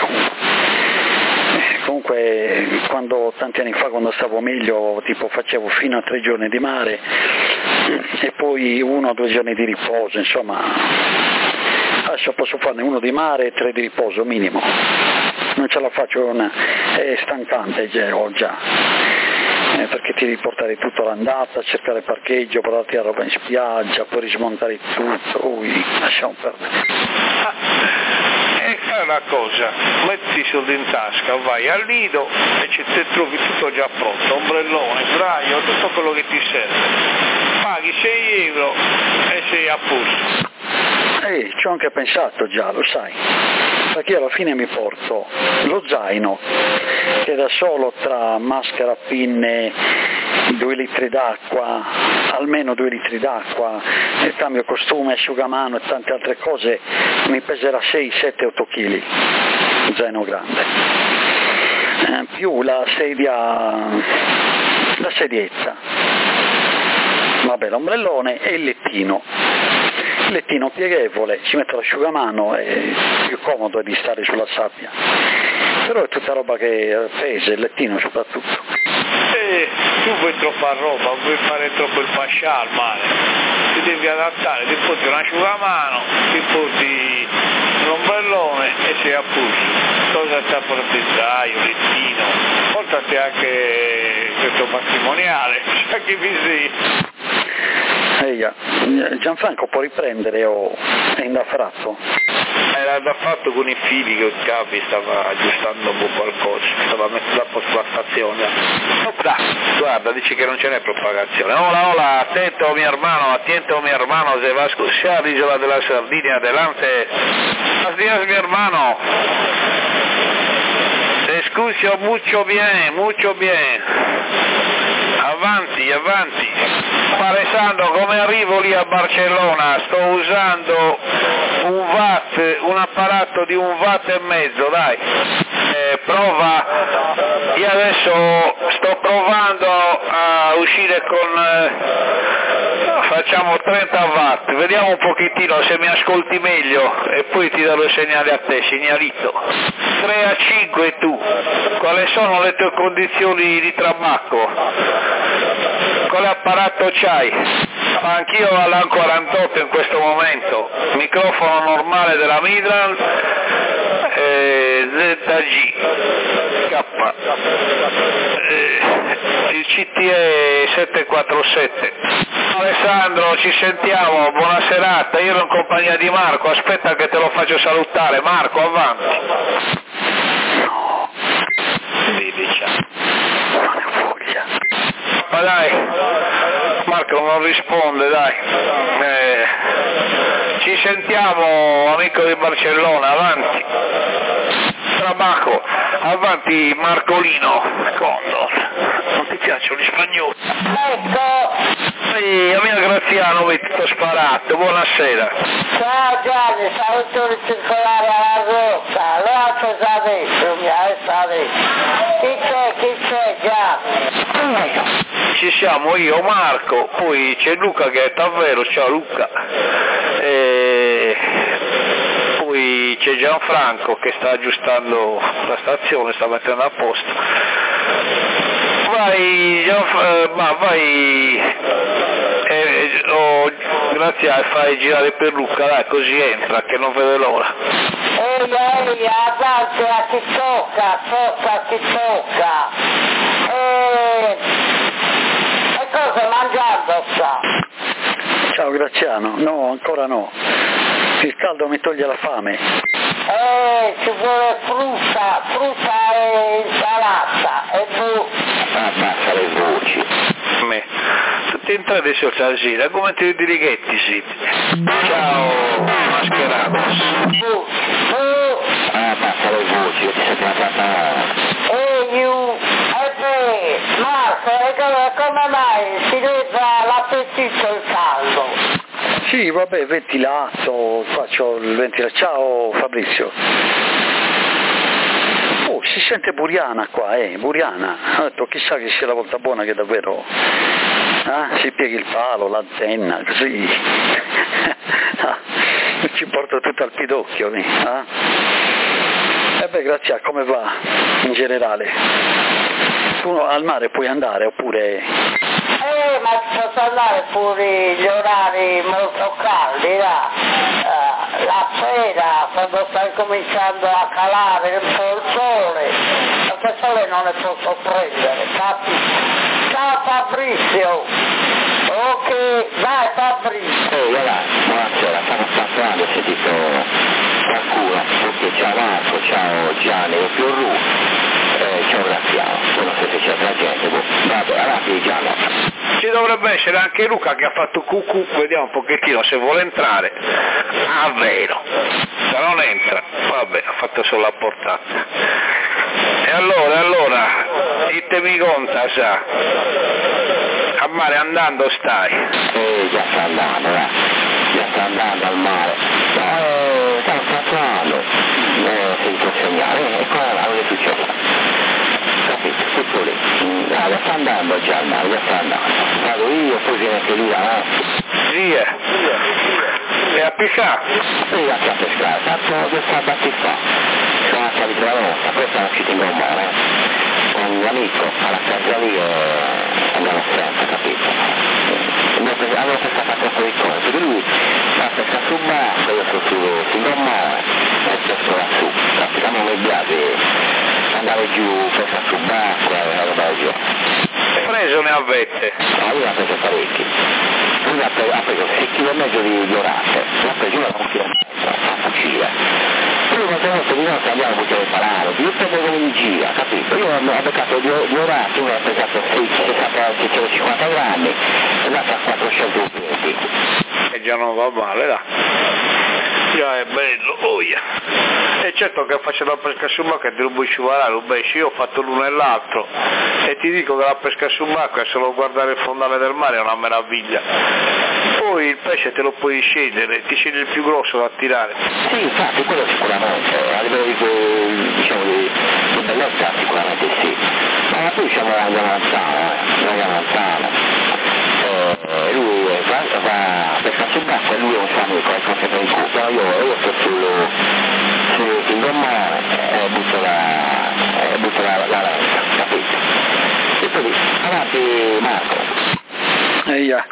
comunque tanti anni fa quando stavo meglio tipo facevo fino a 3 giorni di mare e poi 1 o 2 giorni di riposo, insomma adesso posso farne 1 di mare e 3 di riposo minimo, non ce la faccio, è stancante già perché ti devi portare tutto l'andata, cercare parcheggio, portarti la roba in spiaggia, poi rismontare tutto, lasciamo perdere. Fai una cosa, metti i soldi in tasca, vai al Lido e te trovi tutto già pronto, ombrellone, sdraio, tutto quello che ti serve. Paghi 6 euro e sei a posto. Ci ho anche pensato già, lo sai, perché io alla fine mi porto lo zaino che da solo tra maschera, pinne, 2 litri d'acqua, almeno 2 litri d'acqua, cambio costume, asciugamano e tante altre cose, mi peserà 6, 7, 8 kg, zaino grande, più la sedietta, vabbè, l'ombrellone e il lettino pieghevole, ci metto l'asciugamano, è più comodo di stare sulla sabbia, però è tutta roba che pesa, il lettino soprattutto. Tu vuoi troppa roba, vuoi fare troppo il fascia al mare, ti devi adattare, ti porti un asciugamano, ti porti l'ombrellone e sei a posto. Cosa sta portando il sdraio, il lettino, portati anche questo patrimoniale, sa che vi sei. Gianfranco può riprendere o è indaffarato? Era da fatto con i fili che il capi stava aggiustando un po' qualcosa, stava mettendo a posto la stazione. Guarda, dice che non ce n'è propagazione. Hola, attento mi hermano, se vas a cruzar l'isola della Sardinia adelante. Buenos días mi hermano. Te escucho mucho bien. Avanti. Paresando, come arrivo lì a Barcellona, sto usando un apparato di 1,5 watt, dai. Prova. Io adesso sto provando a uscire con... facciamo 30 watt, vediamo un pochettino se mi ascolti meglio e poi ti darò il segnale a te, segnalito. 3 a 5 tu, quali sono le tue condizioni di trabacco? Quale apparato c'hai? Anch'io ho l'AN 48 in questo momento, microfono normale della Midland, ZG K, il CTE 747. Alessandro, ci sentiamo, buona serata, io ero in compagnia di Marco, aspetta che te lo faccio salutare. Marco, avanti. No. Vedi, Non ne voglia. ma dai, Marco non risponde, dai. Ci sentiamo, amico di Barcellona, avanti. Trabacco, avanti Marcolino, Condor. Non ti piacciono gli spagnoli? Ecco, Ehi, amico Graziano, mi ti ho sparato, buonasera. ciao Gianni, saluto di circolare alla rotta, allora cosa adesso, mi ha adesso. Chi c'è Gianni? Ci siamo io, Marco, poi c'è Luca che è davvero, ciao Luca. Poi c'è Gianfranco che sta aggiustando la stazione, sta mettendo a posto. Vai, grazie, fai girare per Luca, dai, così entra, che non vede l'ora. Ehi, avanti a chi tocca, chi tocca. E cosa mangiando sta? Ciao Graziano, no, ancora no. Il caldo mi toglie la fame. Ci vuole frutta e insalata, e tu? Abbassa le voci. Me. Tutti in tre adesso stasera, come te di righetti siete. Ciao, mascherados. Tu? Abbassa le voci, ti sento una papà. Marco, e come mai si leva l'appetito il caldo? Sì, vabbè, ventilato, faccio il ventilato. Ciao Fabrizio. Oh, si sente Buriana qua, Buriana. Ho detto, chissà che sia la volta buona che davvero si pieghi il palo, l'antenna, così. Ci porto tutto al pidocchio, E beh, grazie, come va in generale? Tu al mare puoi andare oppure... Ma ci posso andare pure gli orari molto caldi, là. La sera, quando sta cominciando a calare un po' il sole, perché il sole non ne posso prendere, capi? Ciao Fabrizio! Ok, vai Fabrizio! Buonasera, stavo passando, ho sentito qualcuno, ok, ciao Marco, ciao Gianni e Fiorru, ciao Graziano, non so se c'è altra gente, vabbè, avanti Gianni. Ci dovrebbe essere anche Luca che ha fatto cucù, vediamo un pochettino se vuole entrare. Ah, vero, se non entra, vabbè, ha fatto solo la portata. E allora, ditemi conta, sa, a mare andando stai? Già sta andando, già sta andando al mare, sta passando, sento il segnale, e qua non è successo. Capito, tutto lì, già sta andando già al mare, già sta andando. Vado io, poi viene anche lui avanti. Via. E a pescare? Sì, a pescare, tanto 2 sabati fa, sono andato di la nostra, poi sono uscito in gommone, con un amico alla casa lì e andavo sempre, capito? Avevo pescato anche un po' di cose, perché lui fa pesca sul basso, io sono su gommone e pesco lassù, capito? A me mi piace andare giù, pesca sul basso e la roba giù. Preso ne avete? No, io ne ho preso parecchi. Lui ha preso 6 km di orate, l'ha preso una a fucile. Poi una volta di notte andiamo a buttare parare, io prendo come mi gira, capito? Io ho beccato 2 orate, uno ha pesato 650 grammi e l'altro a 420. E già non va male, dai. Già è bello, oia. E certo che faccio la pesca subacquea che devo scivolare, io ho fatto l'uno e l'altro e ti dico che la pesca subacquea, solo guardare il fondale del mare è una meraviglia. Poi il pesce te lo puoi scegliere, ti scegli il più grosso da tirare. Sì, infatti quello sicuramente, a livello di bellezza sicuramente sì. qui siamo andiamo lontano. Lui va pesca subacquea e lui è un suo amico, è il per il culo. Io sto sul gommone e butto la lenza, capito? E poi avanti Marco.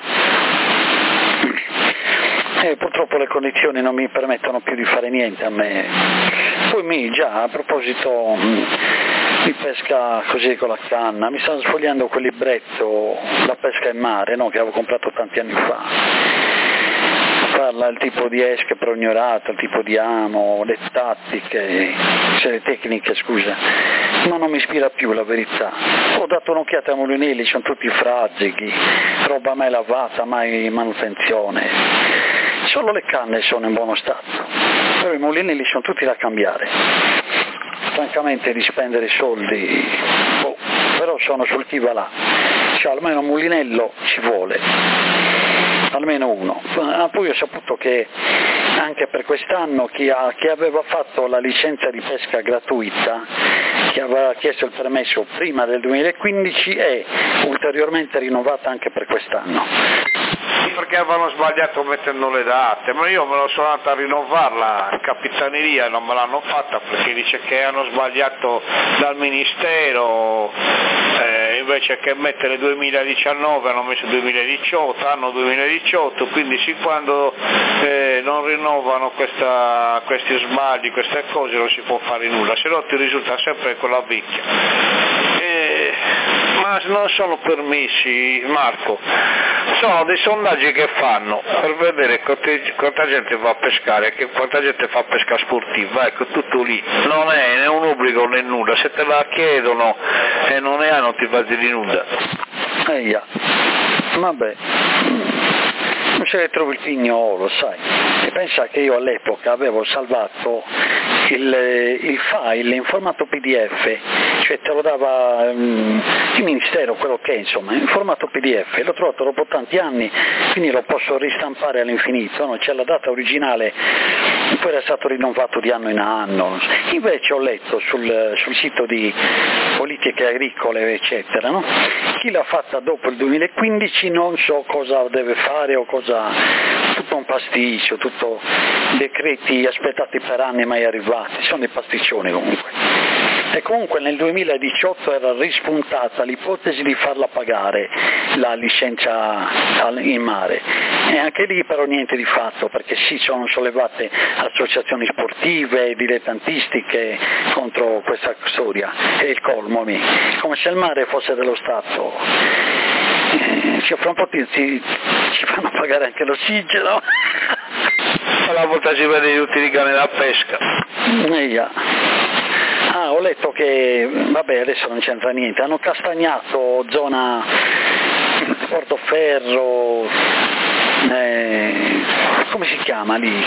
Purtroppo le condizioni non mi permettono più di fare niente a me. Poi a proposito di pesca così con la canna, mi stanno sfogliando quel libretto La pesca in mare, no, che avevo comprato tanti anni fa. Parla del tipo di esche per ogni orata, il tipo di amo, le tattiche, le tecniche, scusa, ma non mi ispira più la verità. Ho dato un'occhiata ai mulinelli, sono tutti fragili, roba mai lavata, mai manutenzione. Solo le canne sono in buono stato, però i mulinelli sono tutti da cambiare. Francamente di spendere soldi, però sono sul chi va là, cioè almeno un mulinello ci vuole, almeno uno. Poi ho saputo che anche per quest'anno chi aveva fatto la licenza di pesca gratuita, chi aveva chiesto il permesso prima del 2015, è ulteriormente rinnovata anche per quest'anno. Perché avevano sbagliato mettendo le date, ma io me lo sono andato a rinnovarla in capitaneria e non me l'hanno fatta perché dice che hanno sbagliato dal ministero, invece che mettere 2019 hanno messo 2018, anno 2018, quindi quando non rinnovano questi sbagli, queste cose non si può fare nulla, se no ti risulta sempre quella vicchia. Ma non sono permessi, Marco, sono dei sondaggi che fanno per vedere quanta gente va a pescare, quanta gente fa pesca sportiva, ecco, tutto lì, non è né un obbligo né nulla, se te la chiedono e non ne hai non ti fai di nulla. Vabbè, non se ne trovi il pignolo, sai, e pensa che io all'epoca avevo salvato il file in formato PDF, cioè te lo dava il ministero, quello che è, insomma, in formato PDF, l'ho trovato dopo tanti anni, quindi lo posso ristampare all'infinito, no? C'è la data originale, poi era stato rinnovato di anno in anno. Invece ho letto sul sito di politiche agricole, eccetera, no? Chi l'ha fatta dopo il 2015 non so cosa deve fare o cosa, tutto un pasticcio, tutto decreti aspettati per anni mai arrivati, sono dei pasticcioni comunque. E comunque nel 2018 era rispuntata l'ipotesi di farla pagare la licenza in mare, e anche lì però niente di fatto, perché si sono sollevate associazioni sportive, dilettantistiche contro questa storia, e il colmo come se il mare fosse dello Stato. Fra un po' ci fanno pagare anche l'ossigeno. Alla volta ci vede tutti i cani da pesca. Ho letto che, vabbè, adesso non c'entra niente, hanno castagnato zona Portoferro, come si chiama lì?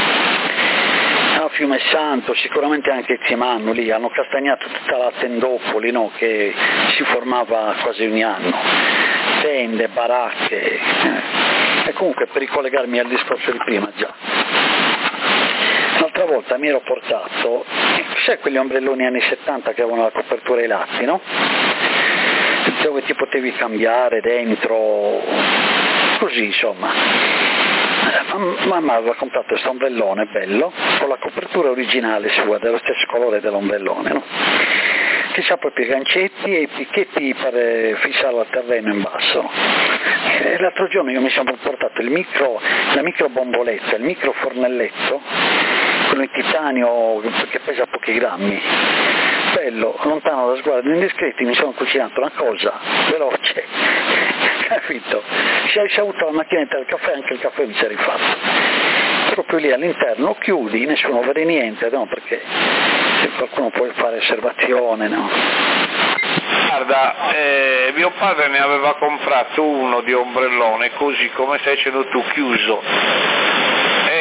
A Fiume Santo, sicuramente anche Zimanno, lì hanno castagnato tutta la tendopoli, no, che si formava quasi ogni anno, tende, baracche, e comunque per ricollegarmi al discorso di prima già. L'altra volta mi ero portato, sai quegli ombrelloni anni 70 che avevano la copertura ai lati, no? Dove ti potevi cambiare dentro, così insomma. Mamma aveva comprato questo ombrellone bello, con la copertura originale sua, dello stesso colore dell'ombrellone, no? Che c'ha proprio i gancetti e i picchetti per fissarlo al terreno in basso. E l'altro giorno io mi sono portato la micro bomboletta, il micro fornelletto, quello in titanio che pesa pochi grammi, bello, lontano da sguardi indiscreti, mi sono cucinato una cosa veloce, capito? Se avessi avuto la macchinetta del caffè, anche il caffè mi si è rifatto, proprio lì all'interno, chiudi, nessuno vede niente, no? Perché se qualcuno può fare osservazione, no? Guarda, mio padre ne aveva comprato uno di ombrellone, così come stai dicendo tu, chiuso,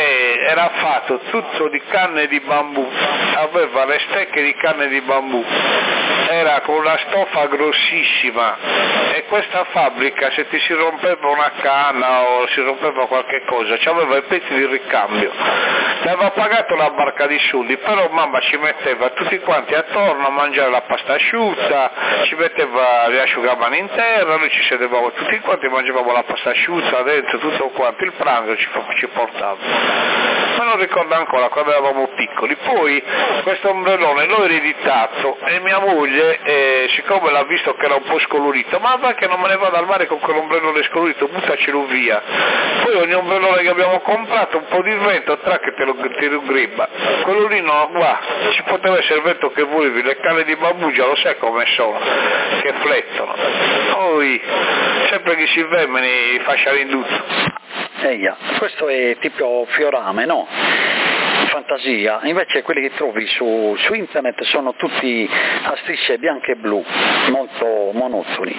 era fatto tutto di canne di bambù, aveva le stecche di canne di bambù, era con una stoffa grossissima, e questa fabbrica, se ti si rompeva una canna o si rompeva qualche cosa, c'aveva i pezzi di ricambio, le aveva pagato una barca di soldi, però mamma ci metteva tutti quanti attorno a mangiare la pasta asciutta, ci metteva gli asciugamani in terra, noi ci sedevamo tutti quanti, mangiavamo la pasta asciutta dentro, tutto quanto, il pranzo ci portava. Me lo ricordo ancora quando eravamo piccoli. Poi questo ombrellone l'ho ereditato e mia moglie, siccome l'ha visto che era un po' scolorito, ma va che non me ne vado al mare con quell'ombrellone scolorito, buttacelo via. Poi ogni ombrellone che abbiamo comprato, un po' di vento, tra che te lo gribba. Quello lì no, qua ci poteva essere il vento che volevi, le canne di bambù già lo sai come sono, che flettono. Poi sempre che si vemmeni fascia l'induzzo. Questo è tipo fiorame, no? Fantasia, invece quelli che trovi su internet sono tutti a strisce bianche e blu, molto monotoni.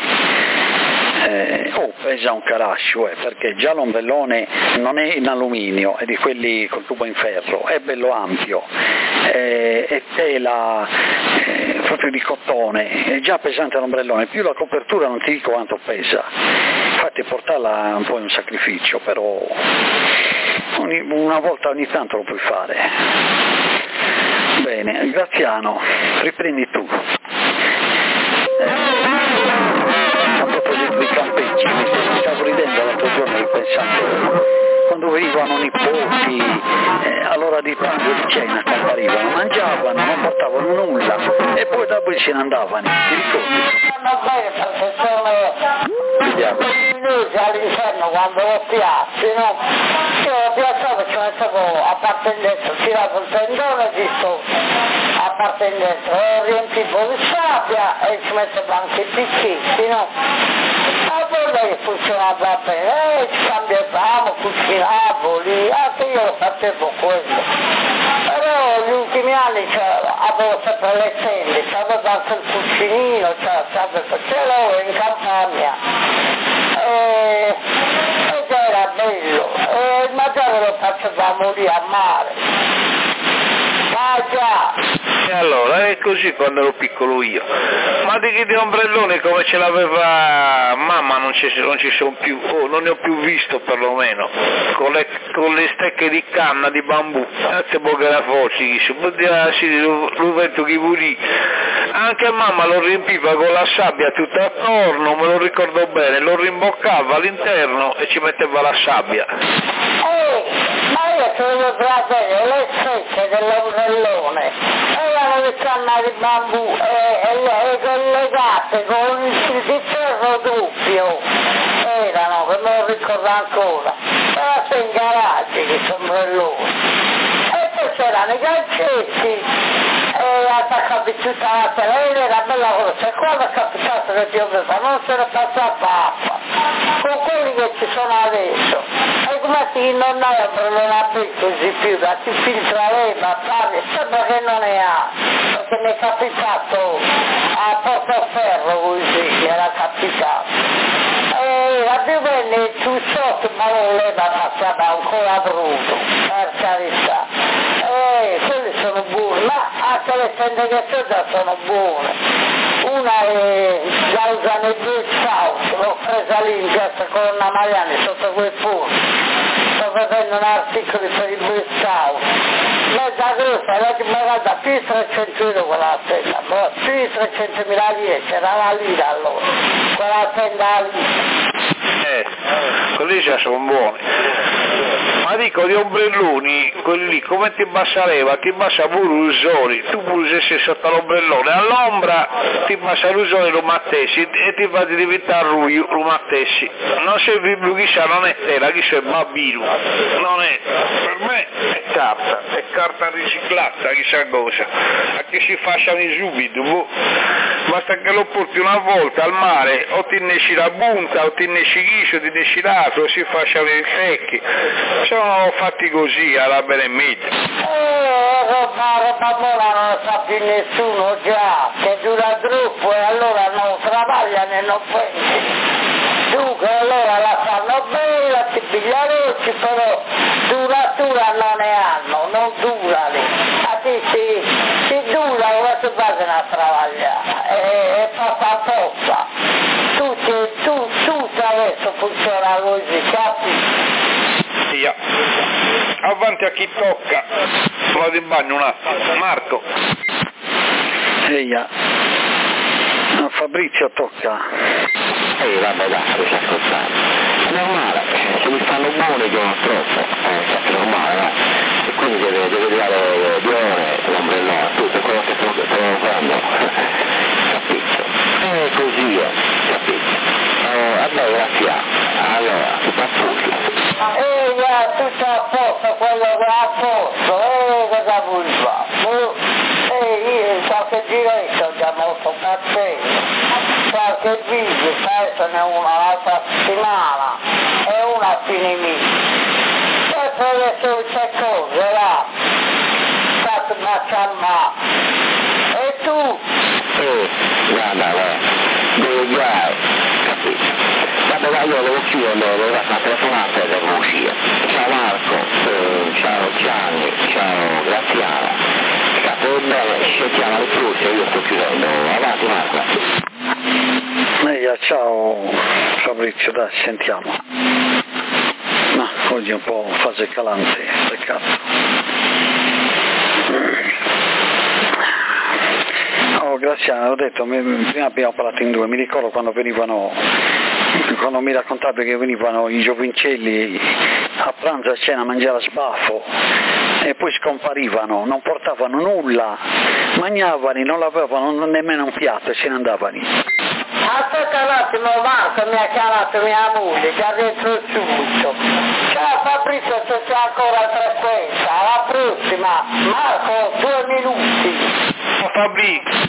Pesa un carascio, perché già l'ombrellone non è in alluminio, è di quelli col tubo in ferro, è bello ampio, è tela proprio di cotone, è già pesante l'ombrellone, più la copertura non ti dico quanto pesa, infatti portarla è un po' un sacrificio, però una volta ogni tanto lo puoi fare. Bene, Graziano, riprendi tu. A proposito di campeggi, mi stavo ridendo l'altro giorno pensando, quando venivano nipoti, all'ora di pranzo e di cena comparivano, mangiavano, non portavano nulla e poi dopo se ne andavano, ti ricordi? Vanno bene perché sono minuti all'interno quando lo piazzi, no? Io lo piazzavo, ci mettevo a parte in dentro, tirato il tendone di sotto, a parte in dentro, lo riempivo di sabbia e ci mettevo anche i picchetti, no? A volte funzionava bene, ci cambiavamo, cucinavo lì, anche io lo facevo quello. Però gli ultimi anni avevo sempre le tende, c'avevo anche il cucinino, ce l'avevo in campagna. Ed era bello, il mangiare lo facevamo lì a mare. E allora è così quando ero piccolo io, ma di ombrelloni come ce l'aveva mamma non ci sono più, non ne ho più visto perlomeno, con le stecche di canna di bambù, grazie poche la foci, lo vento che pulì, anche mamma lo riempiva con la sabbia tutto attorno, me lo ricordo bene, lo rimboccava all'interno e ci metteva la sabbia. Ma io sono bene, le stecche dell'ombrellone erano di canna di bambù e collegate con il ferro doppio, erano, che me lo ricordo ancora, erano in garage questi ombrelloni, e poi c'erano i gancetti attaccavi tutta la tela, era bella cosa, e quando è capitato che pioveva non se ne passava pappa, con quelli che ci sono adesso, e come si non hai ombrellone così più, da ti filtra l'ema, sembra che non ne ha, perché mi è capitato a Portoferro così, mi era capitato. La più bella tu sotto, ma non l'ema passava ancora brutto, per carità. Quelli sono buoni, ma anche le tende che c'è sono buone. Una la usano i Boy Scout, l'ho presa lì in piazza Colonna Mariani sotto quel punto. Sto vedendo un articolo per i Boy Scout. Mezza grossa, la che mi guarda più di 300 euro quella tenda, più di 300.000 lire, c'era la lira allora, quella tenda lì. Quelli già sono buoni. Ma dico di ombrelloni, quelli lì, come ti bassa leva? Ti bassa pure l'usone, tu pure sei sotto l'ombrellone, all'ombra ti bassa l'usone lo mattessi e ti fa diventare ruio lo mattessi. Non sei più chissà, non è tela, chissà è bambino, non è, per me è carta riciclata, chissà cosa, anche si facciano subito, basta che lo porti una volta al mare, o ti nesci la bunta, o ti nesci ghiso, ti nesci l'altro, si facciano i secchi. Sono fatti così alla benemedia. Roba buona non lo sa più nessuno già, che dura troppo e allora non travagliano e non pensi. Dunque allora la fanno bella, ti pigliarocci, però dura temperatura non ne hanno, non durano. A te si dura come si fanno a travagliare, è fatta apposta. Tutto adesso funziona così, capisci? Via. Avanti a chi tocca. Vado in bagno un attimo. Marco. Eia. No, Fabrizio tocca. Vabbè dai, sto ascoltando. È normale, se mi stanno buoni che non troppo, è normale, no? E quindi deve durare 2 ore l'ombrellone, tutto quello che sto usando, capito? È così, capito? Vabbè, grazie. Allora, tutto a posto. Tutto a posto, quello che è a posto, cosa vuoi fare? Io in qualche giretto ho già molto pazienza, qualche video, adesso ne ho un'altra settimana e una a fine mese. E poi le solite cose, là, state macciamma. E tu? Guarda, dove vai, capito? Vabbè, io devo chiudere, devo fare una telefonata e devo uscire. Ciao Marco, ciao Gianni, ciao Graziano. Capo bene, ci sentiamo alle frutte, io sto chiudendo. Avanti Marco. Ciao Fabrizio, dai, sentiamo. Ma oggi è un po' fase calante, peccato. Graziano, ho detto, prima abbiamo parlato in 2, mi ricordo quando mi raccontavi che venivano i giovincelli a pranzo e a cena a mangiare a sbaffo e poi scomparivano, non portavano nulla, mangiavano, non avevano nemmeno un piatto e se ne andavano. Aspetta un attimo, Marco mi ha chiamato mia moglie, già dentro subito. Ciao Fabrizio, se c'è ancora frequenza, alla prossima. Marco, 2 minuti. Fabrizio.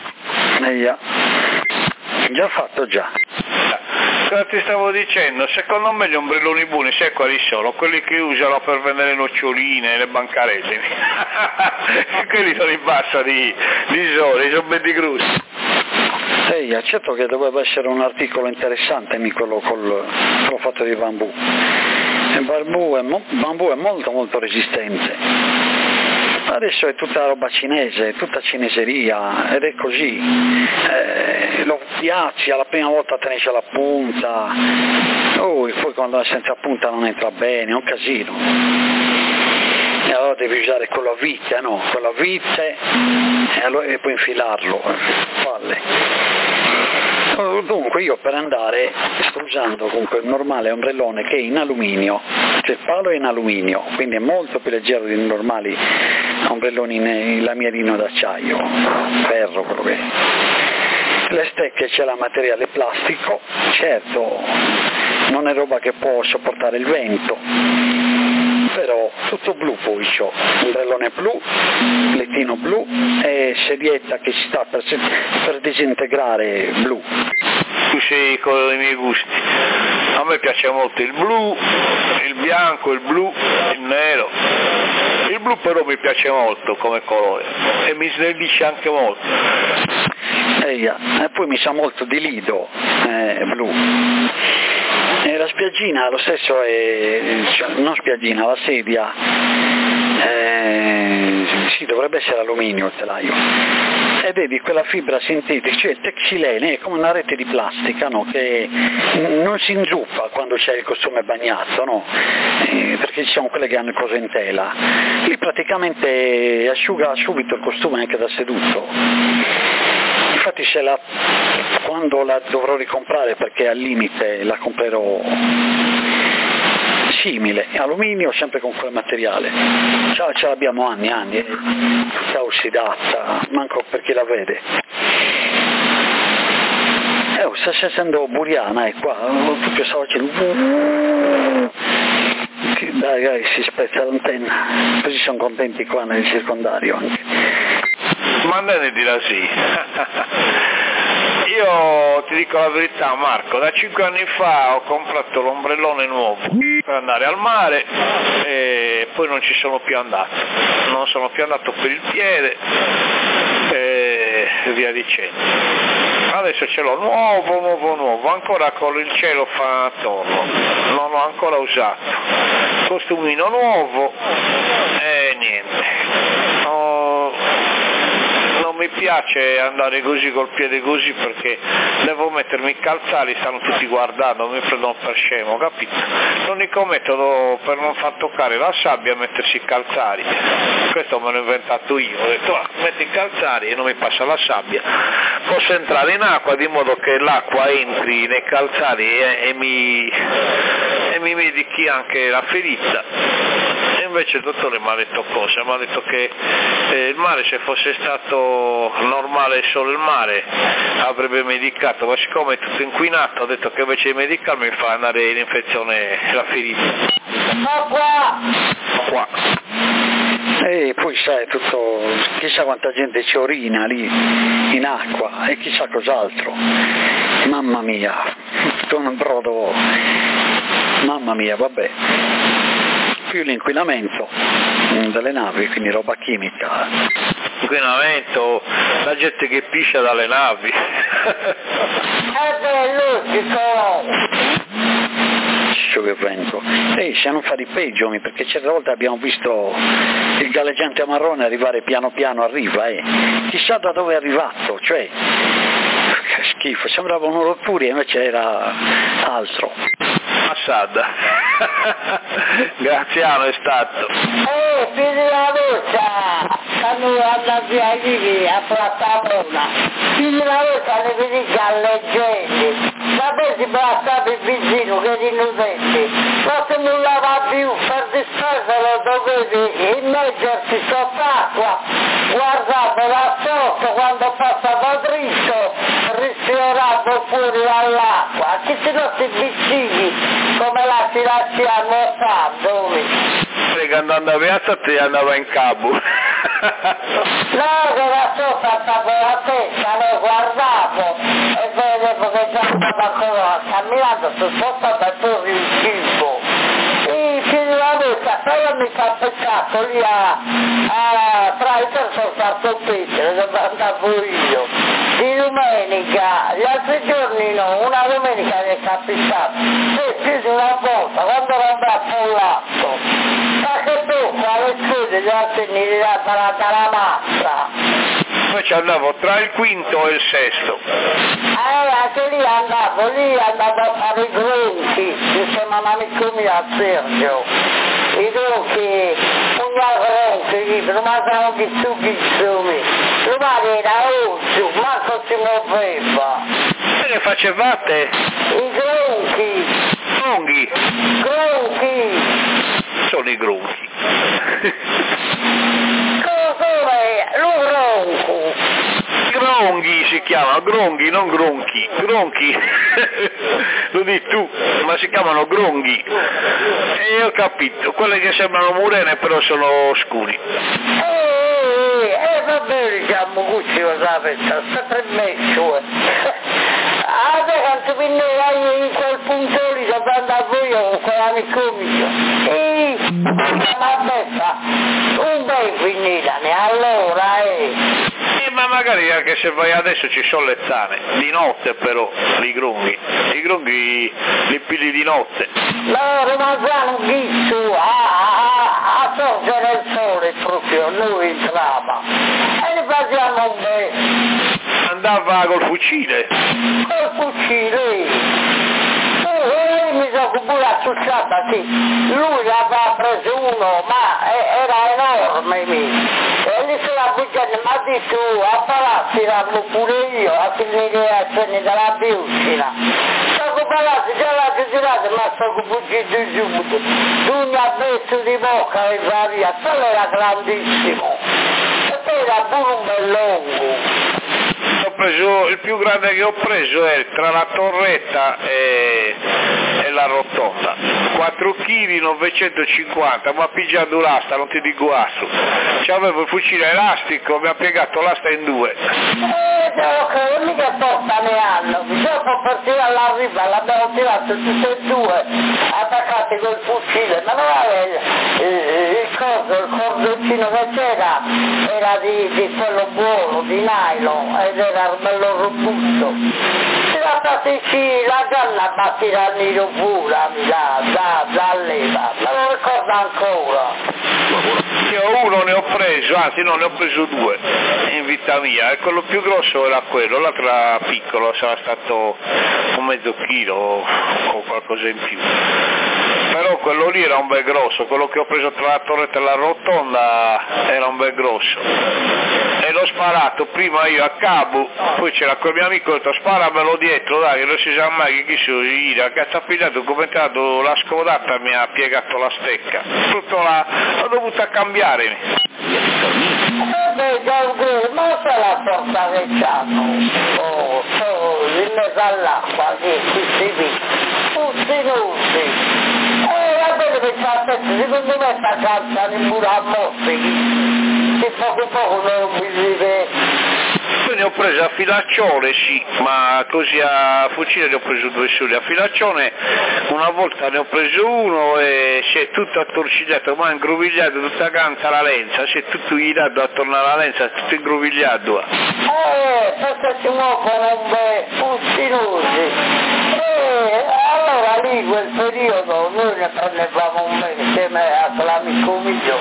Già fatto, già. Cosa ti stavo dicendo? Secondo me gli ombrelloni buoni, sai quali sono? Quelli che usano per vendere le noccioline, le bancarelle. Quelli sono in bassa di sole, sono belli grossi. Certo che doveva essere un articolo interessante quello fatto di bambù. Il bambù è molto molto resistente. Adesso è tutta roba cinese, tutta cineseria ed è così. Lo piazzi, alla prima volta te ne c'è la punta, e poi quando è senza punta non entra bene, è un casino. E allora devi usare quello a vite, no? Quello a vite e poi infilarlo, palle. Dunque io per andare sto usando comunque il normale ombrellone che è in alluminio, cioè il palo è in alluminio, quindi è molto più leggero di normali ombrelloni in lamierino d'acciaio, ferro quello che è. Le stecche c'è la materiale plastico, certo non è roba che può sopportare il vento, però tutto blu poi c'ho, ombrellone blu, lettino blu e sedietta che si sta per disintegrare blu. Tu sei con i miei gusti, a me piace molto il blu, il bianco, il blu, il nero. Il blu però mi piace molto come colore e mi snellisce anche molto. E poi mi sa molto di lido blu. E la spiaggina lo stesso non spiaggina, la sedia sì, dovrebbe essere alluminio il telaio. E vedi quella fibra sintetica, cioè il texilene è come una rete di plastica, no? Che non si inzuppa quando c'è il costume bagnato, no? Perché ci sono quelle che hanno il coso in tela, lì praticamente asciuga subito il costume anche da seduto. Infatti quando la dovrò ricomprare, perché al limite la comprerò simile, alluminio sempre con quel materiale, ce l'abbiamo anni, è tutta ossidata, manco per chi la vede. Sta scendendo Buriana, qua, tutto stavo facendo, dai, si spezza l'antenna, così sono contenti qua nel circondario anche. Ma andate di là sì. Io ti dico la verità Marco, da 5 anni fa ho comprato l'ombrellone nuovo per andare al mare e poi non ci sono più andato, non sono più andato per il piede e via dicendo. adesso ce l'ho nuovo, ancora con il cielo fa attorno, non l'ho ancora usato, costumino nuovo e niente. Non mi piace andare così col piede così perché devo mettermi i calzari, stanno tutti guardando, mi prendono per scemo, capito? L'unico metodo per non far toccare la sabbia è mettersi i calzari, questo me l'ho inventato io, ho detto metti i calzari e non mi passa la sabbia, posso entrare in acqua di modo che l'acqua entri nei calzari e mi medichi anche la ferita. Invece il dottore mi ha detto cosa? Mi ha detto che il mare, se fosse stato normale solo il mare, avrebbe medicato, ma siccome è tutto inquinato ha detto che invece di medicarmi fa andare l'infezione la ferita. Qua. E poi sai, tutto, chissà quanta gente ci orina lì in acqua e chissà cos'altro. Mamma mia, tutto un brodo, mamma mia, vabbè. Più l'inquinamento delle navi, quindi roba chimica. Inquinamento, la gente che piscia dalle navi. Che vento. Se non fa di peggio, perché certe volte abbiamo visto il galleggiante a marrone arrivare piano piano a riva, chissà da dove è arrivato, cioè che schifo, sembrava un Oroturi, invece era altro. Assad. Graziano è stato. Figli la doccia, quando andava via lì a Plattamona, figli la doccia le vedi galleggenti, sapete si braccava il vicino che è innocente, non si nullava più, per disperselo dovevi immergersi sott'acqua, guardate da sotto quando passava dritto, risfiorando fuori dall'acqua, chi si non si vicini, come la si lascia nuotando. Che andando a piazza ti andava in cabo. No, che da sopra stavo la testa, ne guardavo e vedevo che già stava camminando sul sotto da torri il cibo. E fino alla volta, poi mi fa peccato lì tra i terzi sono stato Petro, dove andavo io. Di domenica, gli altri giorni no, una domenica mi è capitato. E più di una volta, quando ero andato a letto. Ma che tu, alle scuse, gli altri mi dirà parata la mazza. Poi ci andavo tra il quinto e il sesto. Anche lì andavo a fare i gronchi, insieme a un amico mio, a Sergio. I gronchi, gronchi, prima sono ghizzumi. Domani era oggi, Marco si muoveva. E che facevate? I gronchi. Gronchi? Gronchi. Sono i gronchi. Cos'è? Lo gronco. Gronghi si chiama, gronghi, non gronchi, gronchi, lo dici tu, ma si chiamano gronghi, e ho capito, quelle che sembrano murene però sono scuri. Vabbè, diciamo, Gucci lo sapete, sempre messo, quando venivai in quel punto lì, dove andavo io con quell'amico mio, ma beffa, un bel finitane, allora, ma magari anche se vai adesso ci sono le zane, di notte però, i grunghi li pigli di notte. Loro mangiano un ghizzo a sorgere il sole proprio, noi in trama, e li facciamo un bel. Andava col fucile. Col fucile. Mi sono pure associata, sì. Lui l'aveva preso uno, ma era enorme, e lì se la buttata, ma di tu, a Palazzi l'hanno pure io, a finire le azioni della biucina. Sono Palazzi, già l'ha girato, ma sono fuggito subito. Lui ha messo di bocca e varia, quello era grandissimo. E poi era pure un bellongo. Il più grande che ho preso è tra la torretta e la rotonda, 4 kg 950, ma pigiando l'asta, non ti dico altro. C'avevo il fucile elastico, mi ha piegato l'asta in due. Che mica porta ne hanno, dopo stavamo per tirare la riva, l'abbiamo tirato tutte e due, attaccati col fucile, ma non il cordoncino che c'era era di quello buono, di nylon, ed era bello robusto. Era stata la canna a tirare il pure da leva, me lo ricordo ancora. Io uno ne ho preso, anzi no, ne ho preso due in vita mia, e quello più grosso era quello, l'altro era piccolo, sarà stato un mezzo chilo o qualcosa in più. Però quello lì era un bel grosso, quello che ho preso tra la torretta e la rotonda era un bel grosso. E l'ho sparato prima io a cavo, poi c'era quel mio amico, ho detto sparamelo dietro, dai, che non si sa mai che chi sono io, che ha pigliato, come è entrato la scodata mi ha piegato la stecca, tutto là, ho dovuto cambiare. Ma se la porta che c'hanno, in mezzo all'acqua, che qui si vede, tutti nusi. Secondo me sta calza di muro a morte, che poco non mi vive. Poi ne ho preso a filaccione, sì, ma così a fucile ne ho preso due soli. A filaccione una volta ne ho preso uno e si è tutto attorcigliato, ma ingruvigliato tutta canta la lenza, si è tutto girato attorno alla lenza, tutto ingruvigliato. Perché si muovono un bel fucilosi. Allora lì quel periodo noi ne prendevamo un bel insieme a quell'amico mio.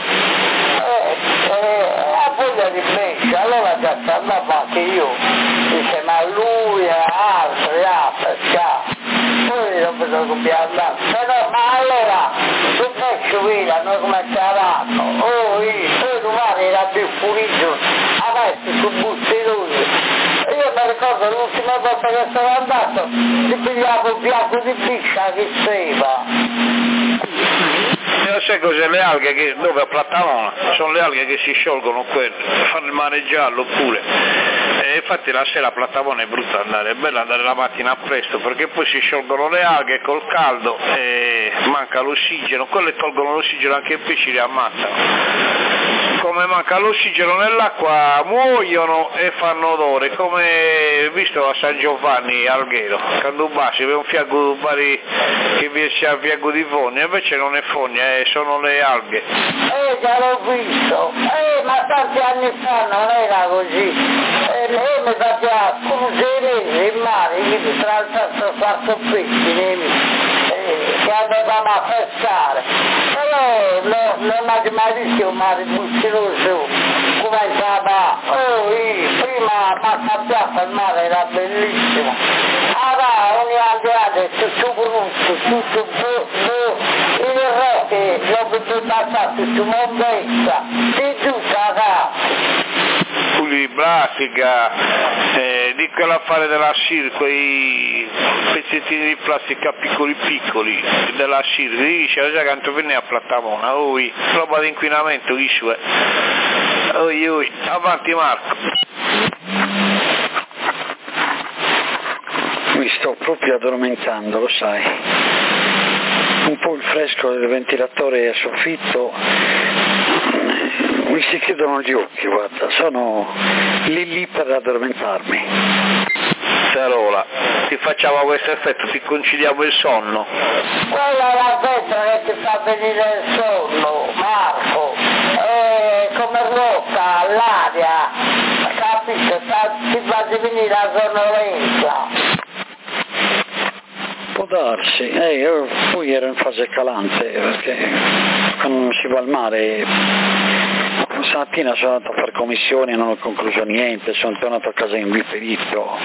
A voglia di pesce, allora già ci andavo anche io, insieme a lui e a altri a pescare. Poi non vedo che dobbiamo andare. Però, ma allora, il pesce vira, noi come ci avanno, poi domani era più pulito, adesso su bustilosi. Io mi ricordo l'ultima volta che sono andato, ti pigliavo un fianco di piscia che seva. Non sai cos'è le alghe che dove a Plattamona? Sono le alghe che si sciolgono quelle, fanno il mare giallo pure. E infatti la sera a Plattamona è brutto andare, è bello andare la mattina presto perché poi si sciolgono le alghe col caldo e manca l'ossigeno, quelle tolgono l'ossigeno anche i pesci li ammazzano. Come manca l'ossigeno nell'acqua muoiono e fanno odore, come visto a San Giovanni Alghero, quando basi vede un fiago che viene a fiago di fogna, invece non è fogna, sono le alghe. Già l'ho visto, ma tanti anni fa non era così. Lei mi faceva cruciere in mare, tra il quarto pesci, che andavamo a pescare. Però non ha mai visto un mare bustiloso, cominciava, prima Massa Piazza il mare era bellissimo. Allora ogni andiate tutto brutto, tutto il rete, l'ho potuto passare tutto mondezza, di tutta la Puli plastica, di quell'affare della SIR, quei pezzettini di plastica piccoli della SIR, dice già quanto venne a Plattamona, roba di inquinamento chi su è. Avanti Marco. Mi sto proprio addormentando, lo sai. Un po' il fresco del ventilatore a soffitto, mi si chiudono gli occhi, guarda, sono lì per addormentarmi. Carola, ti facciamo questo effetto, ti conciliamo il sonno. Quella è la vetra che ti fa venire il sonno, Marco, come ruota all'aria, capisci? Ti fa venire la sonnolenza. Può darsi, io poi ero in fase calante perché quando si va al mare, stamattina sono andato a fare commissioni e non ho concluso niente, sono tornato a casa inviperito.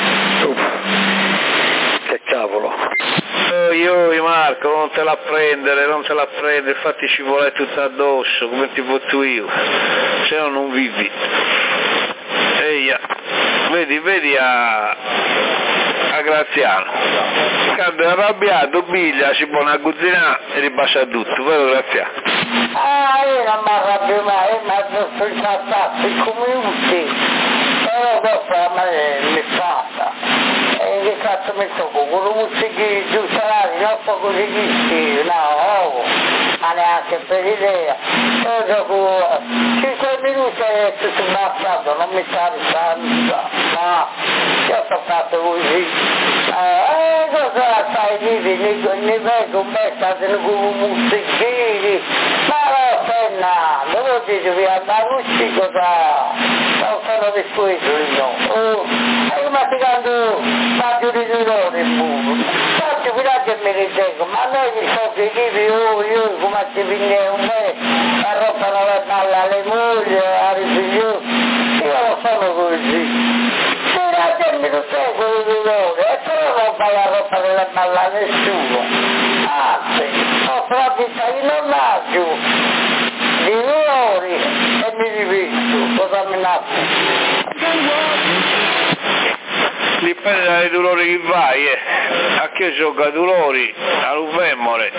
Che cavolo. Io Marco, non te la prendere, infatti ci vuole tutto addosso, come ti voto io, se no non vivi. Eia, vedi a Graziano, quando è arrabbiato piglia, si pone a cucinare e ribassa tutto, vero Graziano? Io non mi arrabbio mai, ma sono stati come tutti, però dopo a me mi passa. E che cazzo mi tocco, con un musichi giù salari, non so così visti, no, ma neanche per idea. Io dopo 5 minuti è tutto abbassato, non mi sta risando, no, io sono fatto così. cosa stai dicendo, ne vengo un pezzo come musichini, ma non stai andando, vuol dire che andavo uscì cosa, non sono di questo, no. E come ti canto, faccio di dolore il buco, faccio fino che mi ritengo, ma noi gli so che dici, io come ci viene un me, a rompere le balle alle mogli, ai figli, io non sono così. La gente non c'è quello di loro, e però non vai a rompere le balle a nessuno. Anzi, ho fatto il normaggio di dolori e mi rivisto, cosa mi nasce? Dipende dai dolori che vai, a che gioca dolori, a Luvemmole,